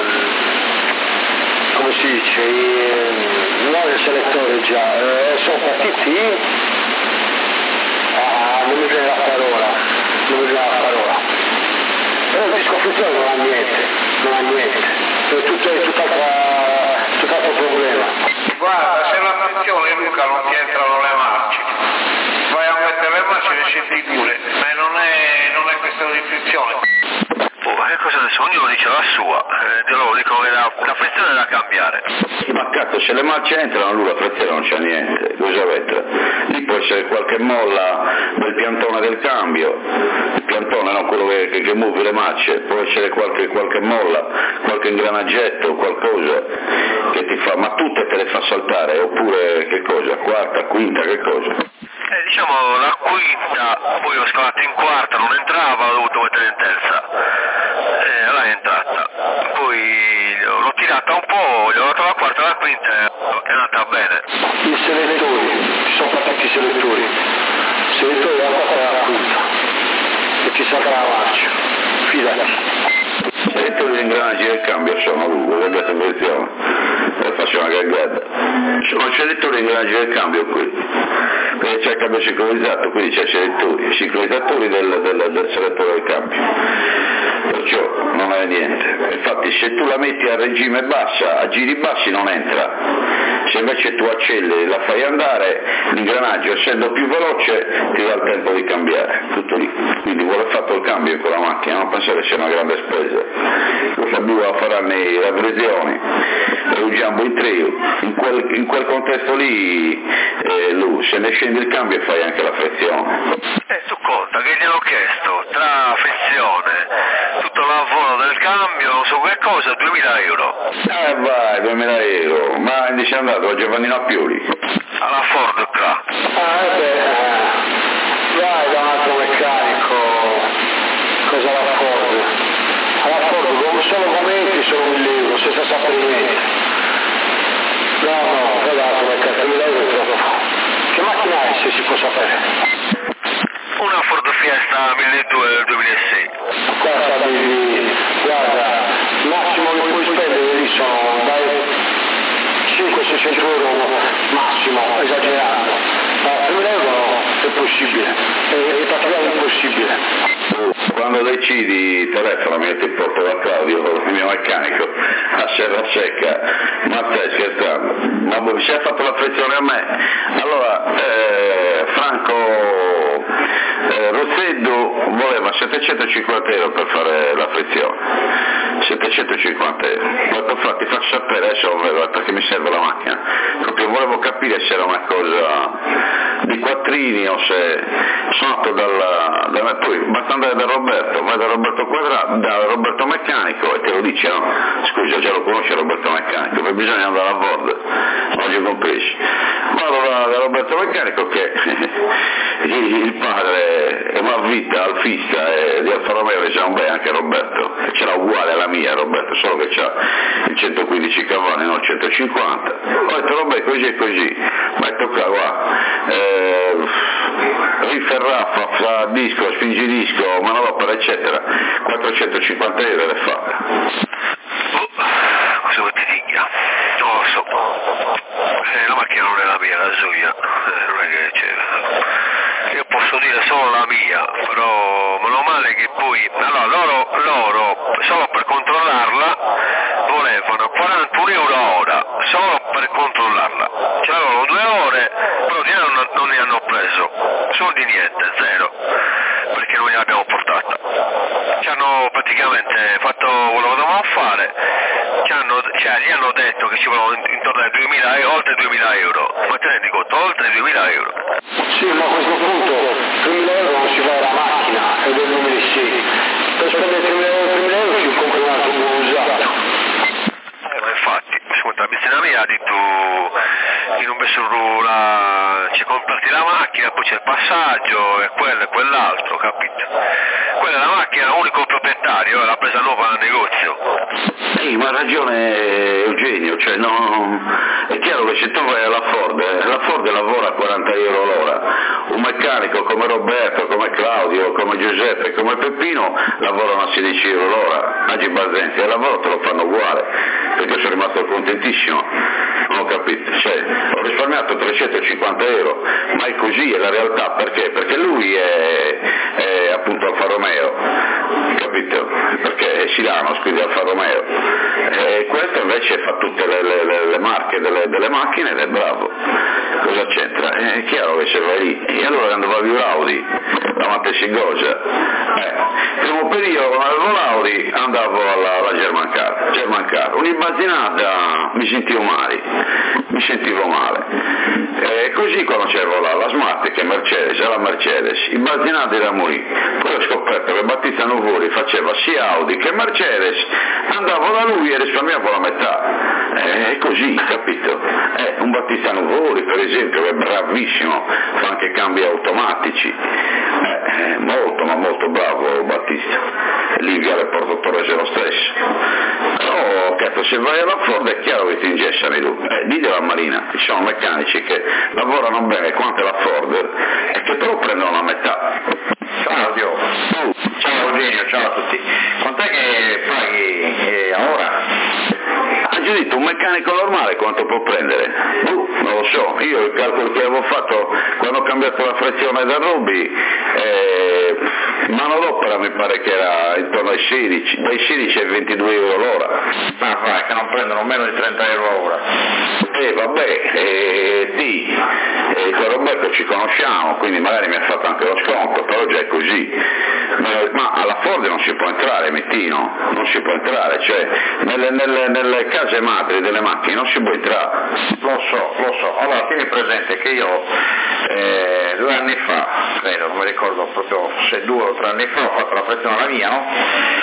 S6: come si dice, il, non il selettore già, eh, sono partiti, ah, non mi viene la parola, non mi viene la parola, però il disco frizione non ha niente, non ha niente, è tutto, è tutt'altro, tutt'altro problema.
S2: Guarda, se la frizione, Luca, non ti entrano le marce, vai a mettere le marce e le senti dure, ma non è, non è questione di frizione.
S3: Oh, che cosa adesso? Ognuno dice la sua, eh, loro dicono che la, la frizione è da cambiare.
S5: Ma cazzo, se le marce entrano lui la frizione non c'è niente, cosa entra? Lì può essere qualche molla del piantone del cambio, il piantone no, quello che, che, che muove le marce, può essere qualche, qualche molla, qualche ingranaggetto, qualcosa che ti fa, ma tutte te le fa saltare, oppure che cosa? Quarta, quinta, che cosa?
S3: Eh, diciamo la quinta, poi ho scalato in quarta, non entrava, ho dovuto mettere in terza. Eh, allora è entrata. Poi l'ho tirata un po', gli ho dato la quarta e la quinta e è andata bene.
S6: I selettori, ci sono partiti i selettori. I selettori della quarta e della quinta. E ti salta la marcia. Fidati.
S5: I selettori di ingranaggi del cambio sono lungo, vedete frizione, e faccio una cagata. Sono i selettori di ingranaggi del cambio qui. Perché c'è il cambio sincronizzato, quindi c'è i selettori, i sincronizzatori del, del, del selettore del cambio, perciò non è niente. Infatti se tu la metti a regime bassa, a giri bassi non entra, Se invece tu acceleri e la fai andare, l'ingranaggio essendo più veloce ti dà il tempo di cambiare, tutto lì. Quindi vuole fatto il cambio con la macchina, non pensare sia una grande spesa. Lo sapeva faranno le revisioni, e usiamo il trio, in quel, in quel contesto lì eh, lui, se ne scende il cambio e fai anche la frizione.
S3: Eh, tu conta che gli hanno chiesto tra frizione, tutto il lavoro del cambio, su che cosa, duemila euro.
S5: Eh vai, duemila euro, ma invece è andato a Giovannino Appioli.
S3: Alla Ford qua.
S6: Ah, eh beh, vai da un altro meccanico, cosa la Ford? Alla Ford, come solo commenti, sono mille euro, senza sapere niente. No, no, vai da un altro meccanico, mille euro è troppo. Che macchina è, se si può sapere?
S3: Una Ford Fiesta milleduecento del duemilasei.
S6: Guarda, devi, guarda, il massimo che puoi spendere lì sono dai cinquecento seicento euro massimo, esagerando. Ma duemila euro no, è possibile, è, è praticamente impossibile.
S5: Quando decidi telefonami e ti porto da Claudio, il mio meccanico, a Serra Secca. Ma stai scherzando? Ma ci hai fatto la frizione a me? Allora, eh, Franco eh, Rosseddo voleva settecentocinquanta euro per fare la frizione. settecentocinquanta euro. Ho detto, fra, ti faccio sapere, adesso non vedo perché mi serve la macchina. Proprio volevo capire se era una cosa di quattrini o se sono andato dalla, dalla poi basta andare da Roberto, vai da Roberto Quadrato, da Roberto Meccanico e te lo dice, no? Scusa, già lo conosci Roberto Meccanico, perché bisogna andare a Ford, non gli compresi. Vado da, da Roberto Meccanico che il padre è una vita alfista e di Alfa Romeo diciamo beh anche Roberto, che ce l'ha uguale alla mia Roberto, solo che c'ha il centoquindici cavalli, non il centocinquanta. Ho detto vabbè così e così, ma è toccato qua. Eh, riferraffa, fra disco, spingidisco, manovra eccetera, quattrocentocinquanta euro le fa.
S3: Oh, cosa vuoi ti dica? Non lo so. Eh, la macchina non è la mia, la sua, eh, non è che c'è. Io posso dire solo la mia, però meno male che poi, allora loro, loro solo per controllarla volevano quarantuno euro a ora, solo per controllarla. Ce l'avevano due ore, però di non, non ne hanno preso, soldi niente, zero, perché non gliel'abbiamo portata. Ci hanno praticamente fatto quello che dovevamo fare, ci hanno, cioè, gli hanno detto che ci volevano intorno ai duemila, oltre duemila euro, ma te ne rendi conto, oltre duemila euro.
S6: Sì, ma a questo punto duemila euro non si va alla macchina, è del duemilasei. Per spendere duemila euro si compra un altro buon usato.
S3: Eh, ma infatti, secondo la benzina mia ha detto che non messo la... c'è comprarti la macchina, poi c'è il passaggio e quello e quell'altro, capito? Quella è la macchina, unico proprietario, l'ha presa nuova al negozio.
S5: Sì, ma ha ragione Eugenio, cioè no, è chiaro che se tu vai alla Ford, la Ford lavora a quaranta euro l'ora, un meccanico come Roberto, come Claudio, come Giuseppe, come Peppino lavorano a sedici euro l'ora, Agi Basenzi, e il lavoro te lo fanno uguale, perché sono rimasto contentissimo, non ho capito, cioè, ho risparmiato trecentocinquanta euro, ma è così, è la realtà, perché? Perché lui è, è appunto Alfa Romeo, capito? Perché è Silano, scusi, Alfa Romeo, e questo invece fa tutte le, le, le marche delle, delle macchine ed è bravo. Cosa c'entra? È chiaro che se vai lì, e allora quando va a L'Audi, davanti a Sigogia, eh, primo periodo quando avevo l'Audi andavo alla, alla German Car, German Car, un'immaginata mi sentivo male, mi sentivo male, e così quando c'ero la, la Smart che è Mercedes, la Mercedes, i bazzinati da morire, poi ho scoperto che Battista Nuvoli faceva sia Audi che Mercedes, andavo da lui e risparmiavo la metà. È così, capito? Eh, un Battista Nuvoli, per esempio, che è bravissimo, fa anche cambi automatici, eh, molto, ma molto bravo Battista. Lì via le Porto Torres è lo stesso. Però, cazzo, se vai alla Ford è chiaro che ti ingessano i lupi. Eh, ditelo a Marina, ci sono meccanici che lavorano bene quanto la Ford e che però prendono la metà.
S1: Claudio, oh, ciao Eugenio, ciao a tutti. Quant'è che paghi eh, a ora?
S5: Ha giudito un meccanico normale quanto può prendere? Uh, non lo so, io il calcolo che avevo fatto quando ho cambiato la frazione da Ruby, eh, manodopera mi pare che era intorno ai sedici, dai sedici ai ventidue euro l'ora.
S1: Ma vai, che non prendono meno di trenta euro l'ora.
S5: E vabbè, eh, sì, eh, con Roberto ci conosciamo, quindi magari mi ha fatto anche lo sconto, però già è così. Ma alla Ford non si può entrare, Mettino, non si può entrare, cioè nelle, nelle, nelle case madri delle macchine non si può entrare.
S2: Lo so, lo so. Allora tieni presente che io eh, due anni fa, credo, non mi ricordo proprio se due o tre anni fa, ho fatto la pressione alla mia, no?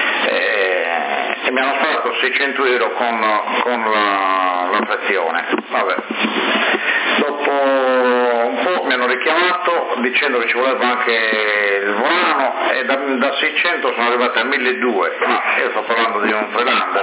S2: Eh, e mi hanno sparato seicento euro con, con la, la frazione. Vabbè. Dopo un po' mi hanno richiamato dicendo che ci voleva anche il volano e da, da seicento sono arrivati a milleduecento, ma io sto parlando di un Freelander.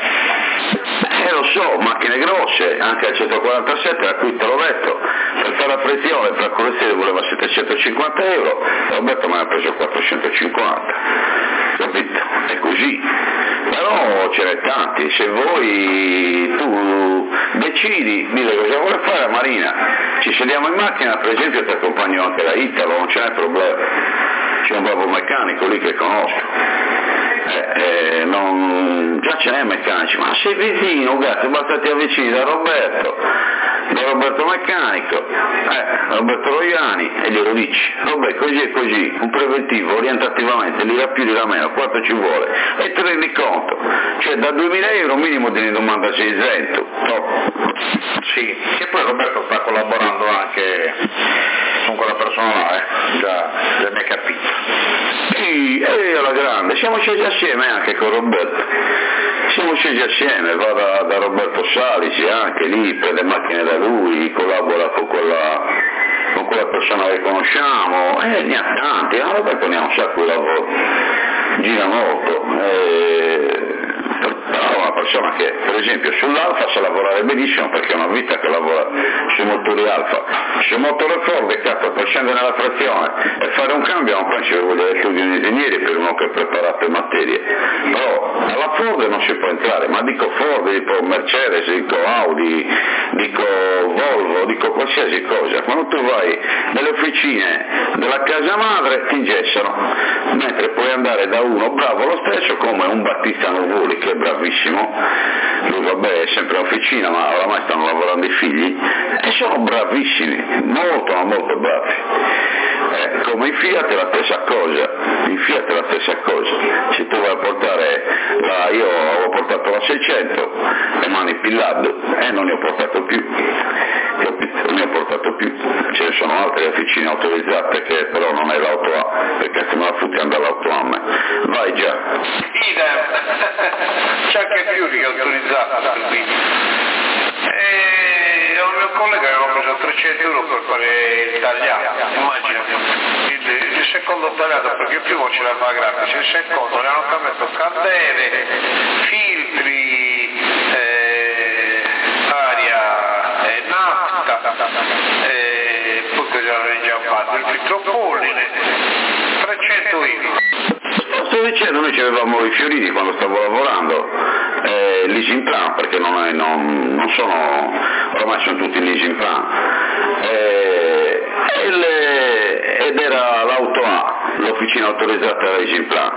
S2: Eh.
S5: Eh lo so, macchine grosse, anche al centoquarantasette, a cui te l'ho detto, per fare la frizione, per la correzione voleva settecentocinquanta euro, Roberto me ne ha preso quattrocentocinquanta, capito? È così. Però ce n'è tanti, se voi tu decidi, dite cosa vuole fare a Marina, ci sediamo in macchina, per esempio ti accompagno anche da Italo, non ce n'è problema, c'è un bravo meccanico lì che conosco. Eh, eh, non, già ce n'è meccanici, ma sei vicino, gatto, basta ti avvicini da Roberto, da Roberto Meccanico, eh, Roberto Roiani, e glielo dici, vabbè così e così, un preventivo orientativamente, lira più, lira meno, quanto ci vuole, e te rendi conto, cioè da duemila euro minimo te ne domanda seicento, no?
S2: Sì, che poi Roberto sta collaborando anche con quella persona là, eh, già, già mi hai capito.
S5: Sì, e alla grande, siamo scesi assieme anche con Roberto, siamo scesi assieme, va da, da Roberto Salisi anche lì per le macchine da lui, collabora con quella, con quella persona che conosciamo, e ne ha tanti, a Roberto ne ha un sacco di lavoro, gira molto, e... però è una persona che per esempio sull'Alfa sa lavorare benissimo perché è una vita che lavora sui motori Alfa, sui motori Ford, cazzo, per scendere nella frazione e fare un cambio non penso che voglia studi di ingegneri per uno che è preparato in materie, però alla Ford non si può entrare, ma dico Ford, dico Mercedes, dico Audi, dico Volvo, dico qualsiasi cosa, quando tu vai nelle officine della casa madre ti ingessano, mentre puoi andare da uno bravo lo stesso come un Battista Novoli che è bravissimo, lui vabbè è sempre in officina ma oramai stanno lavorando i figli e sono bravissimi, molto ma molto bravi, eh, come in Fiat è la stessa cosa, in Fiat è la stessa cosa, se tu vai a portare la, io ho portato la seicento le mani pillado e eh, non ne ho portato più, capito? Non ne ho portato più, ce ne sono altre officine autorizzate che però non è l'auto A, perché se me la futti andare all'auto A me. Vai già.
S2: C'è anche Fiori che è autorizzata per qui. E un mio collega aveva preso trecento euro per fare il tagliato, immagina, il, il secondo tagliato, perché il primo ce l'aveva gratis, il secondo le hanno cambiato candele, filtri, eh, aria, eh, nafta, eh, poi che già avevi già fatto, il filtro polline, trecento euro.
S5: Sto dicendo, noi ci avevamo i Fiorini quando stavo lavorando, eh, leasing plan, perché non, è, non, non sono, ormai sono tutti leasing plan, eh, e le, ed era l'auto A, l'officina autorizzata da leasing plan,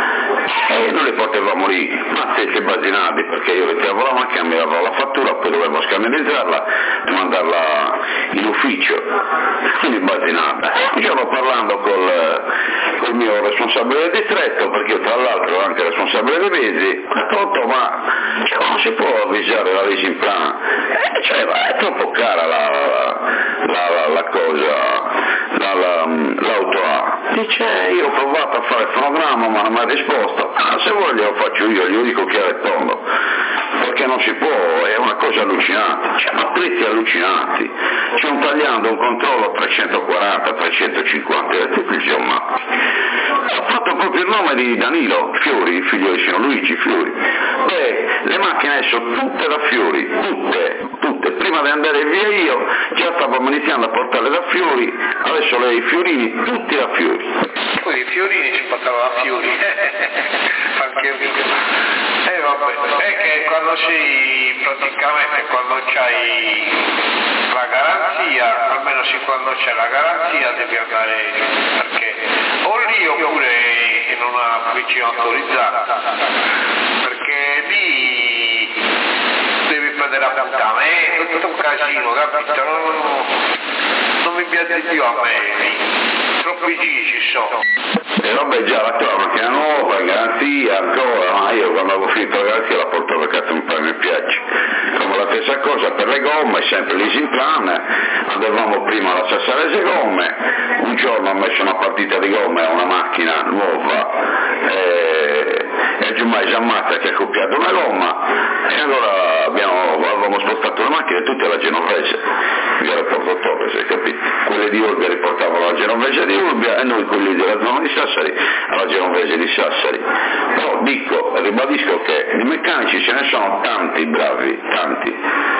S5: e noi le potevamo lì, ma che basinati, perché io ritiravo la macchina, mi davo la fattura, poi dovevo scannerizzarla e mandarla in ufficio, quindi basinata. Un giorno parlando col, col mio responsabile del distretto, perché io tra l'altro ero anche responsabile dei mezzi, ho detto ma cioè, non si può avvisare la leasing plan, eh, cioè, ma è troppo cara la, la, la, la cosa, la, la, l'auto A. Dice io ho provato a fare il fonogramma ma non mi ha risposto, ah, se vuoi glielo faccio io, glielo dico chiaro e tondo, perché non si può, è una cosa allucinante, c'è ma prezzi allucinanti, c'è un tagliando, un controllo trecentoquaranta, trecentocinquanta, e tutti insomma. Ho fatto proprio il nome di Danilo Fiori, figlio di signor Luigi Fiori. Beh, le macchine adesso tutte da Fiori, tutte, tutte, prima di andare via io già stavamo iniziando a portarle da Fiori, adesso lei Fiorini, tutti da Fiori.
S2: Poi i Fiorini ci portava da Fiori, anche io. Eh vabbè, è che quando sei praticamente, quando c'hai la garanzia, almeno sì quando c'è la garanzia devi andare, perché o lì oppure in una vicina autorizzata, perché lì devi prendere appuntamento, è tutto un casino, capito? Non, non mi piace più a me, troppi giri ci sono.
S5: E vabbè già la tua macchina nuova, in garanzia ancora, ma io quando avevo finito la garanzia la porto perché cazzo mi pare mi piace. Come la stessa cosa per le gomme, sempre l'Easy Plan, andavamo prima alla Sassarese Gomme, un giorno ho messo una partita di gomme a una macchina nuova e, e Giummai Giammazza che ha copiato una gomma e allora abbiamo, avevamo spostato le macchine tutte alla Genovese, via le Porto Torres, hai capito? Quelle di Olbia riportavano alla Genovese di Olbia e noi quelli della zona di Sassari alla Genovese di Sassari. Però dico, ribadisco che di meccanici ce ne sono tanti bravi, tanti.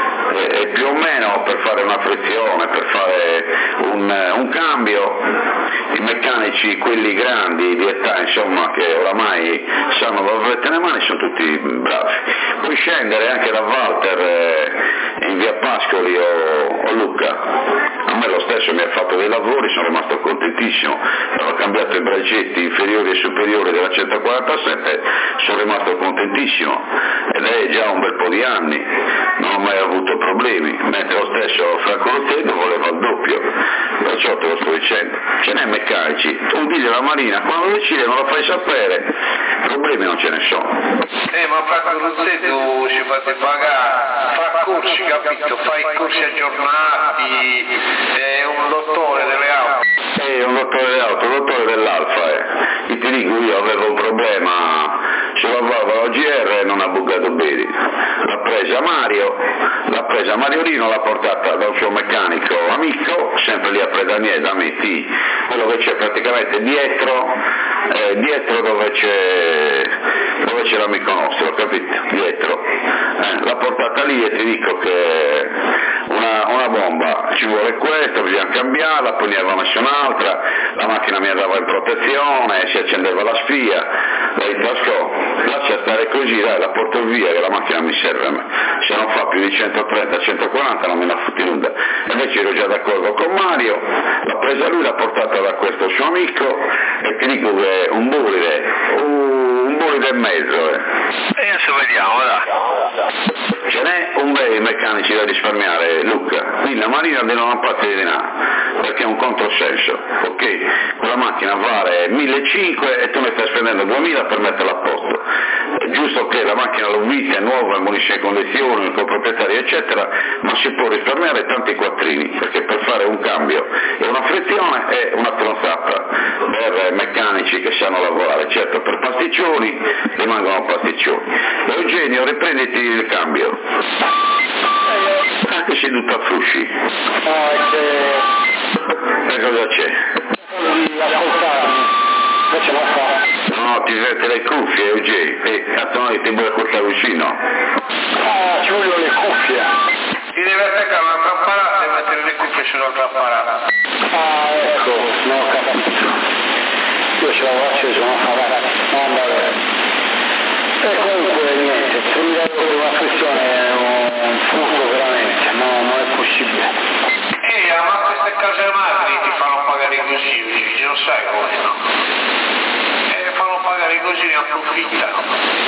S5: E, e più o meno per fare una frizione, per fare un, un cambio, i meccanici, quelli grandi di età, insomma, che oramai sanno dove le mani, sono tutti bravi. Puoi scendere anche da Walter eh, in via Pascoli o, o Lucca. A me lo stesso mi ha fatto dei lavori, sono rimasto contentissimo, ho cambiato i bracetti inferiori e superiori della centoquarantasette, sono rimasto contentissimo ed è già un bel po' di anni, non ho mai avuto problemi, mentre lo stesso Franco Lottedo voleva il doppio, perciò te lo sto dicendo. Ce n'è meccanici, tu digli alla Marina, quando decide me lo fai sapere, problemi non ce ne sono.
S2: Eh ma Franco Lottedo ci fate pagare, fa corsi, capito? Fai corsi aggiornati, è un dottore delle auto.
S5: È un dottore delle auto, un dottore dell'Alfa, eh. E ti dico, io avevo un problema sulla valvola G R e non ha bucato bene. L'ha presa Mario, l'ha presa Mariolino, l'ha portata da un suo meccanico amico, sempre lì a Predanier, da Metti, quello che c'è praticamente dietro, eh, dietro dove c'è, dove c'è l'amico nostro, capito? Dietro. Eh, l'ha portata lì e ti dico che una, una bomba, ci vuole questa, bisogna cambiarla, poi ne aveva messo un'altra, la macchina mi andava in protezione, si accendeva la spia, la ritascò, lascia stare così, dai, la porto via che la macchina mi serve a me, se non fa più di centotrenta centoquaranta non me la fotti nuda. Invece ero già d'accordo con Mario, l'ha presa lui, l'ha portata da questo suo amico e ti dico che è un bolide, un bolide e mezzo. Eh.
S3: E adesso vediamo, dai.
S5: Ce n'è un bei meccanici da risparmiare, Luca, quindi la Marina deve non parte di denaro, perché è un controsenso, ok? Quella macchina vale millecinquecento e tu ne stai spendendo duemila per metterla a posto. È giusto che la macchina l'ho vista, è nuova, è in buonissime condizioni, con proprietario eccetera, ma si può risparmiare tanti quattrini, perché per fare un cambio e una frizione è una stronzata per meccanici che sanno lavorare, certo per pasticcioni rimangono pasticcioni. Eugenio, riprenditi il cambio. Anche seduto a frusci.
S6: No, è che...
S5: E cosa c'è?
S6: Ascoltarmi, invece non fa.
S5: No, ti mette le cuffie, Eugenio, e cazzo noi ti vuoi ascoltare vicino.
S6: Ah, ci vogliono le cuffie.
S2: Ti deve attaccare un'altra apparata e mettere le cuffie sull'altra apparata.
S6: Ah, ecco, non ho capito. Io ce l'avevo acceso, non fa, vai, non andare. E comunque niente, tremila euro per una frizione è un furto veramente, no, non è possibile.
S2: Ehi, ma queste case madri ti fanno pagare così, Luigi, lo sai come no? E fanno pagare così, ne approfittano,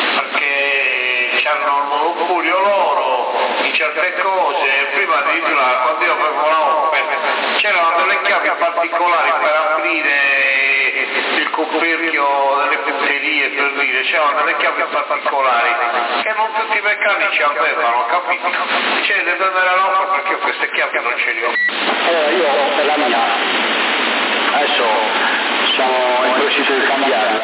S2: perché hanno il monopolio loro di certe cose. Prima addirittura quando io avevo la Opel c'erano delle chiavi particolari per aprire il coperchio delle punterie, per dire, c'erano delle chiavi particolari che non tutti i meccanici avevano, capito? Cioè deve andare all'Opel perché io queste chiavi non ce le ho.
S6: Allora io per la mia, adesso sono in procinto di cambiarla,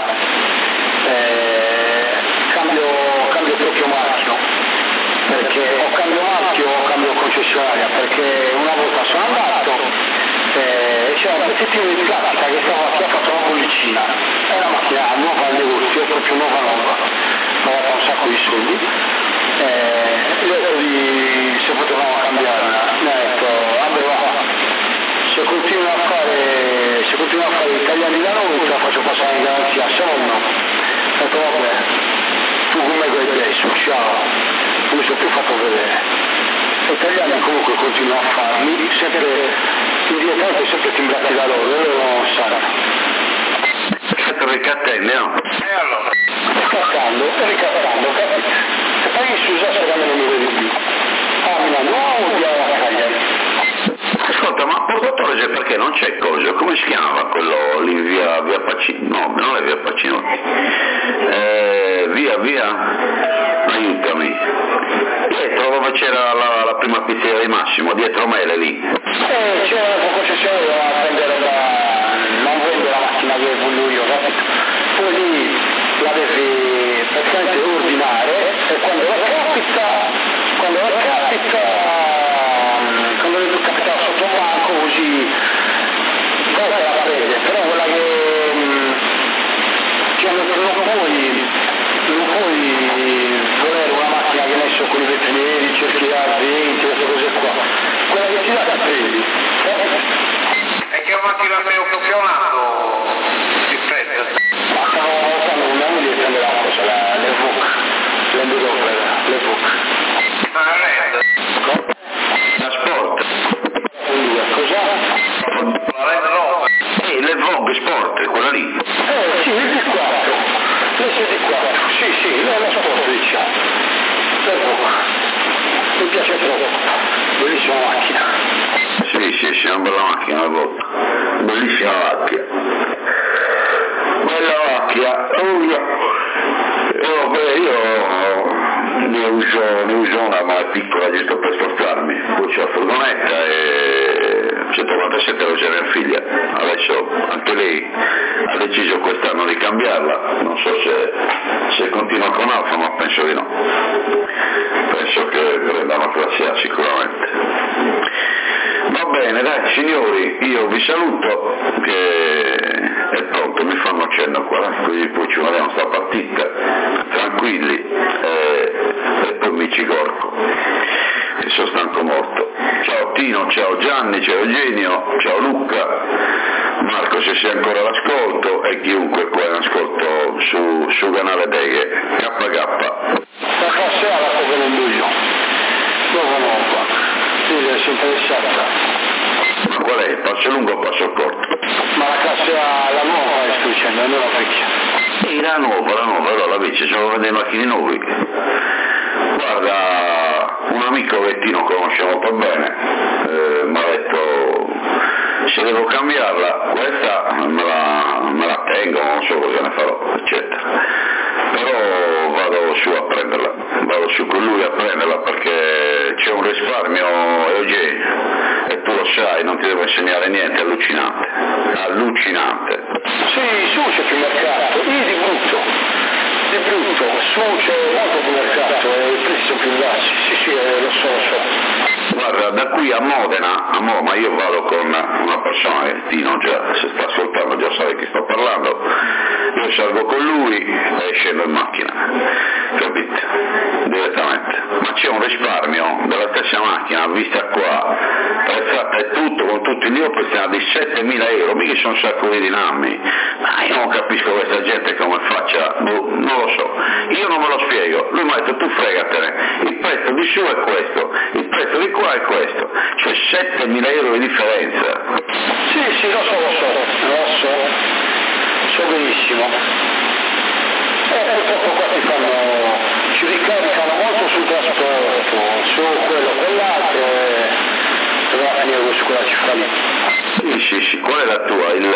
S6: eh, cambio, cambio proprio marchio, perché o cambio marchio o cambio concessionaria, perché una volta sono andato e eh, c'era un pezzettino di plastica che stava che ha fatto una bollicina, è una macchina nuova al negozio, proprio nuova nuova, ho pagato un sacco di soldi, eh, io ho detto di se potevamo cambiarla, mi ha detto vabbè va, se continua a fare se continua a fare gli italiani da noi te la faccio passare in garanzia, se no no. Ho detto vabbè, tu come hai preso, ciao, non mi sono più fatto vedere. Gli italiani comunque continuano a farli, sempre indirettamente sempre timbrati da loro, e loro non sanno.
S5: Certo ricattelle, no?
S2: E allora?
S6: Ricattando, e ricattando, capito? E poi si usasse la mia numero di più. Milano o via Cagliari?
S5: Ascolta, ma Porto Torres perché non c'è coso? Come si chiamava quello lì via, via Pacino? No, non è via Pacinotti. Eh, via, via, aiutami. Dietro dove c'era la, la prima pizzeria di Massimo, dietro Mele lì.
S6: Eh, c'era una concessionaria a prendere la... non vendo la macchina che voglio io, capito? Poi lì la devi praticamente ordinare e quando la capita, quando la capita, quando le capita sotto un banco così, poi te la prende, però quella che, cioè, non puoi, non puoi volere una macchina che ne so con i vetrineri, cerchi a venti, queste cose qua, quella che ti dà ti prendi.
S2: E che macchina sei occupionato? Si prende?
S6: Ma stanno stanno con mia moglie e prende la cosa, la, le V U C, l'Land Rover, le V U C.
S2: Ma Red?
S5: La Sport.
S6: Cosa?
S2: La Red Rover?
S5: Eh, le Vogue Sport, quella lì.
S6: Eh sì, il D quattro, l'S D quattro, sì sì, è la Sport diciamo. Le V U C. Mi piace troppo, bellissima macchina.
S5: Sì, sì, sì, è una bella macchina, la Vogue. Bellissima macchina. Bella macchina. Oh, io, beh, io ne uso, ne uso una, ma è piccola, giusto per spostarmi. Poi c'ho la furgonetta e centoquarantasette euro c'è mia figlia. Adesso anche lei ha deciso quest'anno di cambiarla. Non so se, se continua con Alfa, ma penso di no. Penso che prenda una classe A sicuramente. Va bene, dai signori, io vi saluto, che è pronto, mi fanno cenno qua, così poi ci vediamo sta partita, tranquilli, eh, e poi mi ci corco, e sono stanco morto. Ciao Tino, ciao Gianni, ciao Eugenio, ciao Luca, Marco se sei ancora all'ascolto e chiunque qua è in ascolto su, su canale Deghe, K K.
S6: La classe A la sto venendo io, dopo no qua. Sì, le si interessata.
S5: Ma qual è? Passo lungo o passo corto?
S6: Ma la classe A, la nuova sto dicendo, non la vecchia.
S5: Sì, la nuova, la nuova, allora la vecchia, sono delle macchine nuove. Guarda, un amico che Tino conosce molto bene, eh, mi ha detto se devo cambiarla, questa me la, me la tengo, non so cosa ne farò, eccetera. Però vado su a prenderla, vado su con lui a prenderla perché c'è un risparmio, Eugenio, e tu lo sai, non ti devo insegnare niente, allucinante, allucinante.
S6: Sì, su c'è più mercato, io di brutto, di brutto, su c'è molto più mercato e i prezzi sono più bassi, sì sì, eh, lo so, lo so.
S5: Guarda, da qui a Modena, a Mo, ma io vado con una persona che Tino già, se sta ascoltando già sa di chi sto parlando, io salgo con lui e scendo in macchina, capito? Direttamente. Ma c'è un risparmio della stessa macchina, vista qua, prezzata e tutto, con tutti gli opzioni di settemila euro, mica sono un sacco di dinammi. Ma io non capisco questa gente come faccia, boh, non lo so, io non me lo spiego, lui mi ha detto tu fregatene, il prezzo di su è questo, il prezzo di qua è questo, cioè settemila euro di differenza.
S6: Sì, sì, lo so, lo so, lo so, so benissimo. E purtroppo qua ti fanno, ci ricaricano molto sul trasporto, su quello, quell'altro e va a finire su quella cifra lì.
S5: Sì, sì, sì, qual è la tua? Il,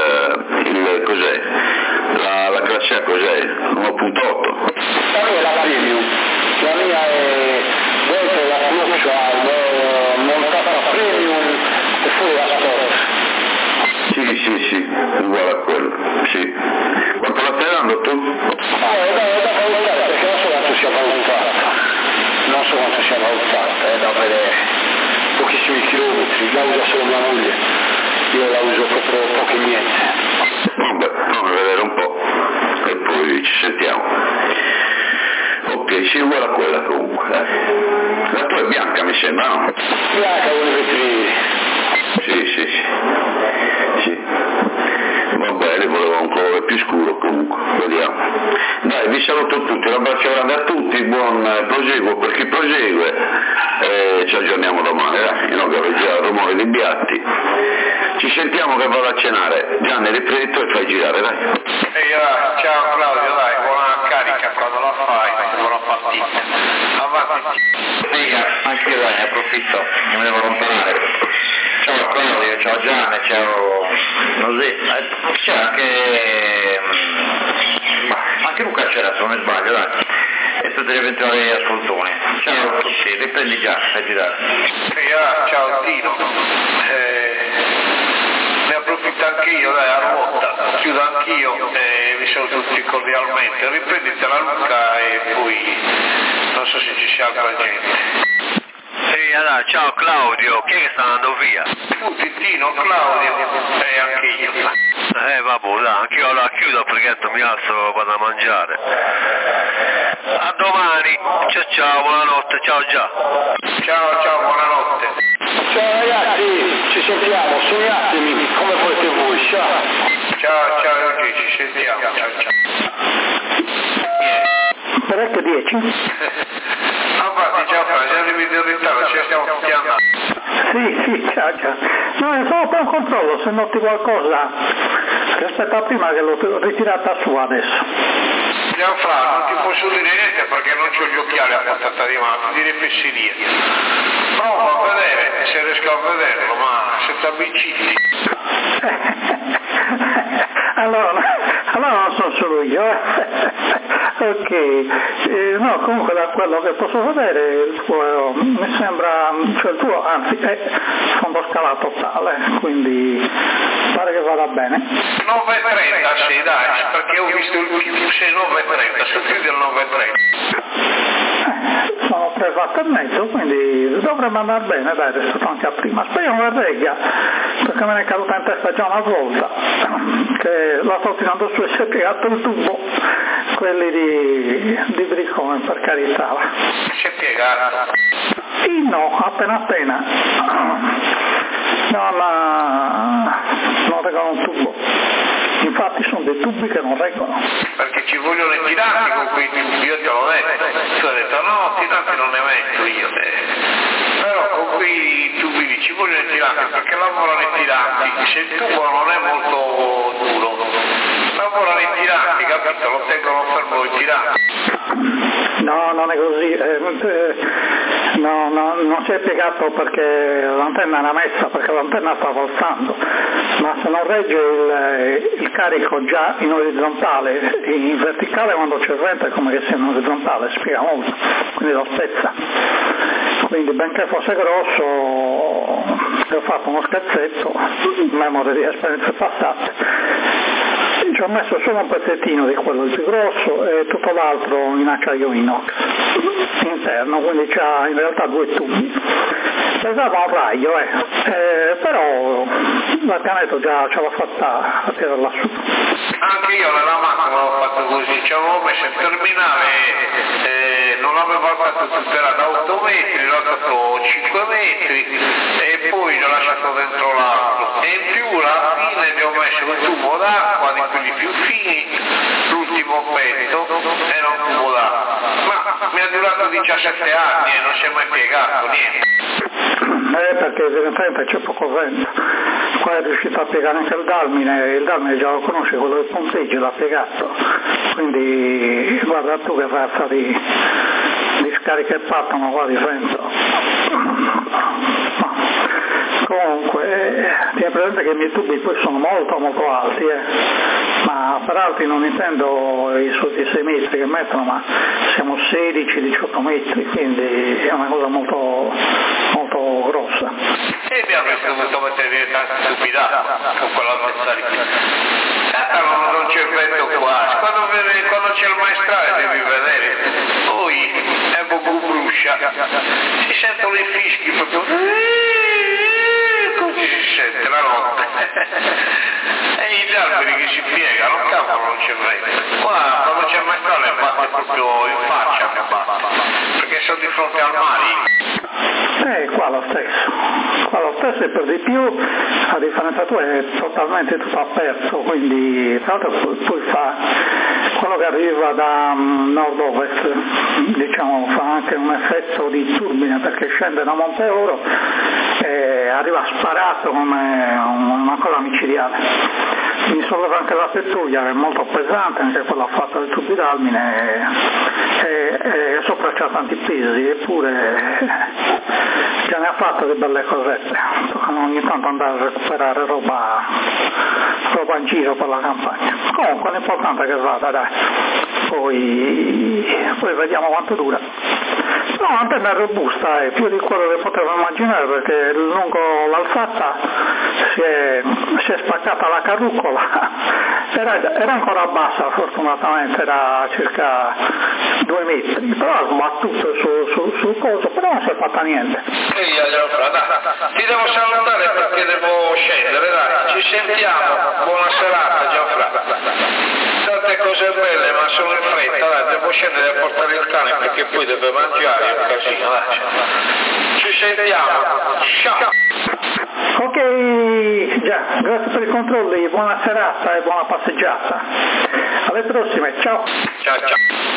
S5: il cos'è? La, la classe A cos'è? uno punto otto?
S6: La mia è la premium, la mia è dentro la Fluxual, montata a premium e fuori la sport.
S5: Sì, sì, sì, uguale a quello, sì. Quanto la stai dando tu?
S6: Ah, è da, è da valutare perché non so quanto sia valutata, non so quanto sia valutata, è da vedere, pochissimi chilometri, la usa solo mia moglie, io la uso proprio poco e niente.
S5: Vabbè, fammi vedere un po' e poi ci sentiamo. Ok, sì, uguale a quella comunque, dai. La tua è bianca mi sembra, no?
S6: Bianca con i vetrini.
S5: Sì, sì, sì. Sì. Va bene, volevo un colore più scuro comunque, vediamo. Dai, vi saluto tutti, un abbraccio grande a tutti, buon proseguo per chi prosegue e ci aggiorniamo domani, dai, non che già il rumore di biatti. Ci sentiamo che vado a cenare, Gianni ripreto e fai girare, dai.
S2: E io, ciao Claudio, dai, buona carica quando la fai, buona partita. Avanti
S3: Dica, anche io ne approfitto, mi devo allontanare. Ciao Claudio, ciao Gianni, ciao Così. C'è anche ma anche Luca c'era, se non mi sbaglio, dai. E tutti gli eventuali ascoltoni. Ciao a tutti, riprendi già, fai girare.
S2: Yeah, ciao Tino. Eh, ne approfitto anch'io, dai, a ruota, chiudo anch'io e vi saluto tutti cordialmente. Riprenditela Luca e poi non so se ci sia altra gente.
S3: Sì, allora, ciao Claudio, chi è che sta andando via?
S2: Tutti, Tino, Claudio e anche io.
S3: Eh vabbè, dai, anch'io allora chiudo perché mi alzo, vado a mangiare. A domani, ciao ciao, buonanotte, ciao già.
S2: Ciao, ciao, buonanotte.
S6: Ciao ragazzi, ci sentiamo, sognatemi come volete voi, ciao.
S2: Ciao, ciao Eugenio, ci sentiamo, ciao ciao.
S7: Per dieci?
S2: Infatti ciao Franco, arrivi in ritardo, ci stiamo tutti andando.
S7: Sì, sì, ciao, ciao. No, è solo per un controllo, se noti qualcosa rispetto a prima che l'ho ritirata su adesso.
S2: Gianfranco, non ti posso dire niente perché non ho gli occhiali a portata di mano, ti dire fesserie. Provo a vedere, se riesco a vederlo, ma se ti avvicini.
S7: allora, allora non sono solo io. Ok, eh, no, comunque da quello che posso vedere il tuo, mi sembra, cioè il tuo anzi è fondo scala totale, quindi pare che vada bene.
S2: nove e trenta sì dai, perché ho visto il sei nove e trenta, sul più del nove e trenta.
S7: Eh, sono tre watt e mezzo, quindi dovrebbe andare bene, dai, rispetto anche a prima. Speriamo che regga, perché me ne è caduta in testa già una volta, che la sto tirando su e si è piegato il tubo, quelli di, di Bricone, per carità.
S2: Si è piegato?
S7: Sì, no, appena appena. No, ma non reggono un tubo. Infatti sono dei tubi che non reggono.
S2: Perché ci vogliono i tiranti con quei tubi, io te l'ho detto. Tu hai detto no, tiranti non ne metto io. Eh. Però con quei tubi lì ci vogliono i tiranti perché lavorano i tiranti. Se il tubo non è molto duro, lavorano i tiranti, capito? Lo tengono fermo i tiranti.
S7: No, non è così. Eh, eh, no, no, non si è piegato perché l'antenna era messa, perché l'antenna stava alzando, ma se non regge il, il carico già in orizzontale, in verticale quando c'è il vento è come che sia in orizzontale, spiega molto, quindi lo spezza. Quindi benché fosse grosso, ho fatto uno scherzetto, memoria di esperienze passate. Ci ho messo solo un pezzettino di quello più grosso e tutto l'altro in acciaio inox interno, quindi c'ha in realtà due tubi. Pesava un raio, eh. Eh, però la pianeta già ce l'ha fatta a tirarla su.
S2: Anche io nella macchina l'ho fatto così, ci avevo messo il terminale, eh, non l'avevo fatto tutela da otto metri, l'ho fatto cinque metri e poi l'ho lasciato dentro l'altro. E in più alla fine gli ho messo un tubo d'acqua di quelli più fini, l'ultimo pezzo era un tubo d'acqua. Ma mi ha durato diciassette anni e non si è mai piegato niente.
S7: Eh, perché evidentemente c'è poco vento. Qua è riuscito a piegare anche il Dalmine, il Dalmine già lo conosce, quello del ponteggio l'ha piegato, quindi guarda tu che razza di, di scariche partono qua di vento. Comunque, eh, tieni presente che i miei tubi poi sono molto molto alti, eh. Ma per alti non intendo i soliti sei metri che mettono, ma siamo sedici diciotto metri, quindi è una cosa molto molto grossa.
S2: E mi avresti dovuto mettere via tante stupidate con quell'altezza lì. Allora non c'è vento qua, quando, quando c'è il maestrale devi vedere, poi è proprio bruscia, si sentono i fischi proprio, così si sente la notte. E gli alberi che si piegano, cavolo non c'è vento. Qua quando c'è il maestrale batte proprio in faccia, mi batte, perché sono di fronte al mare.
S7: Eh, qua lo stesso, qua lo stesso e per di più a differenza tua è totalmente tutto aperto, quindi tra l'altro poi, poi fa quello che arriva da um, nord-ovest, diciamo fa anche un effetto di turbine perché scende da Monte Oro e arriva sparato come una cosa micidiale. mi solleva anche la tettuia, che è molto pesante, anche quella fatta del tubi d'almine, e, e, e sopra c'ha tanti pesi, eppure già ne ha fatte di belle cosette, toccano ogni tanto andare a recuperare roba, roba in giro per la campagna. Comunque l'importante è che vada, dai, poi, poi vediamo quanto dura. No, l'antenna è robusta, è più di quello che potevo immaginare, perché lungo l'alzata si è, si è spaccata la carrucola, era, era ancora bassa, fortunatamente era circa due metri, però ha sbattuto sul su, su coso, però non si è fatta niente.
S2: Ehi, Gianfranco, ti devo salutare perché devo scendere, dai, ci sentiamo, buona serata Gianfranco. Tante cose belle, ma sono in fretta, dai, devo scendere a portare il cane perché poi deve mangiare, è un casino, dai. Ci sentiamo, ciao!
S7: Ok, già, grazie per i controlli, buona serata e buona passeggiata. Alle prossime, ciao!
S2: Ciao ciao!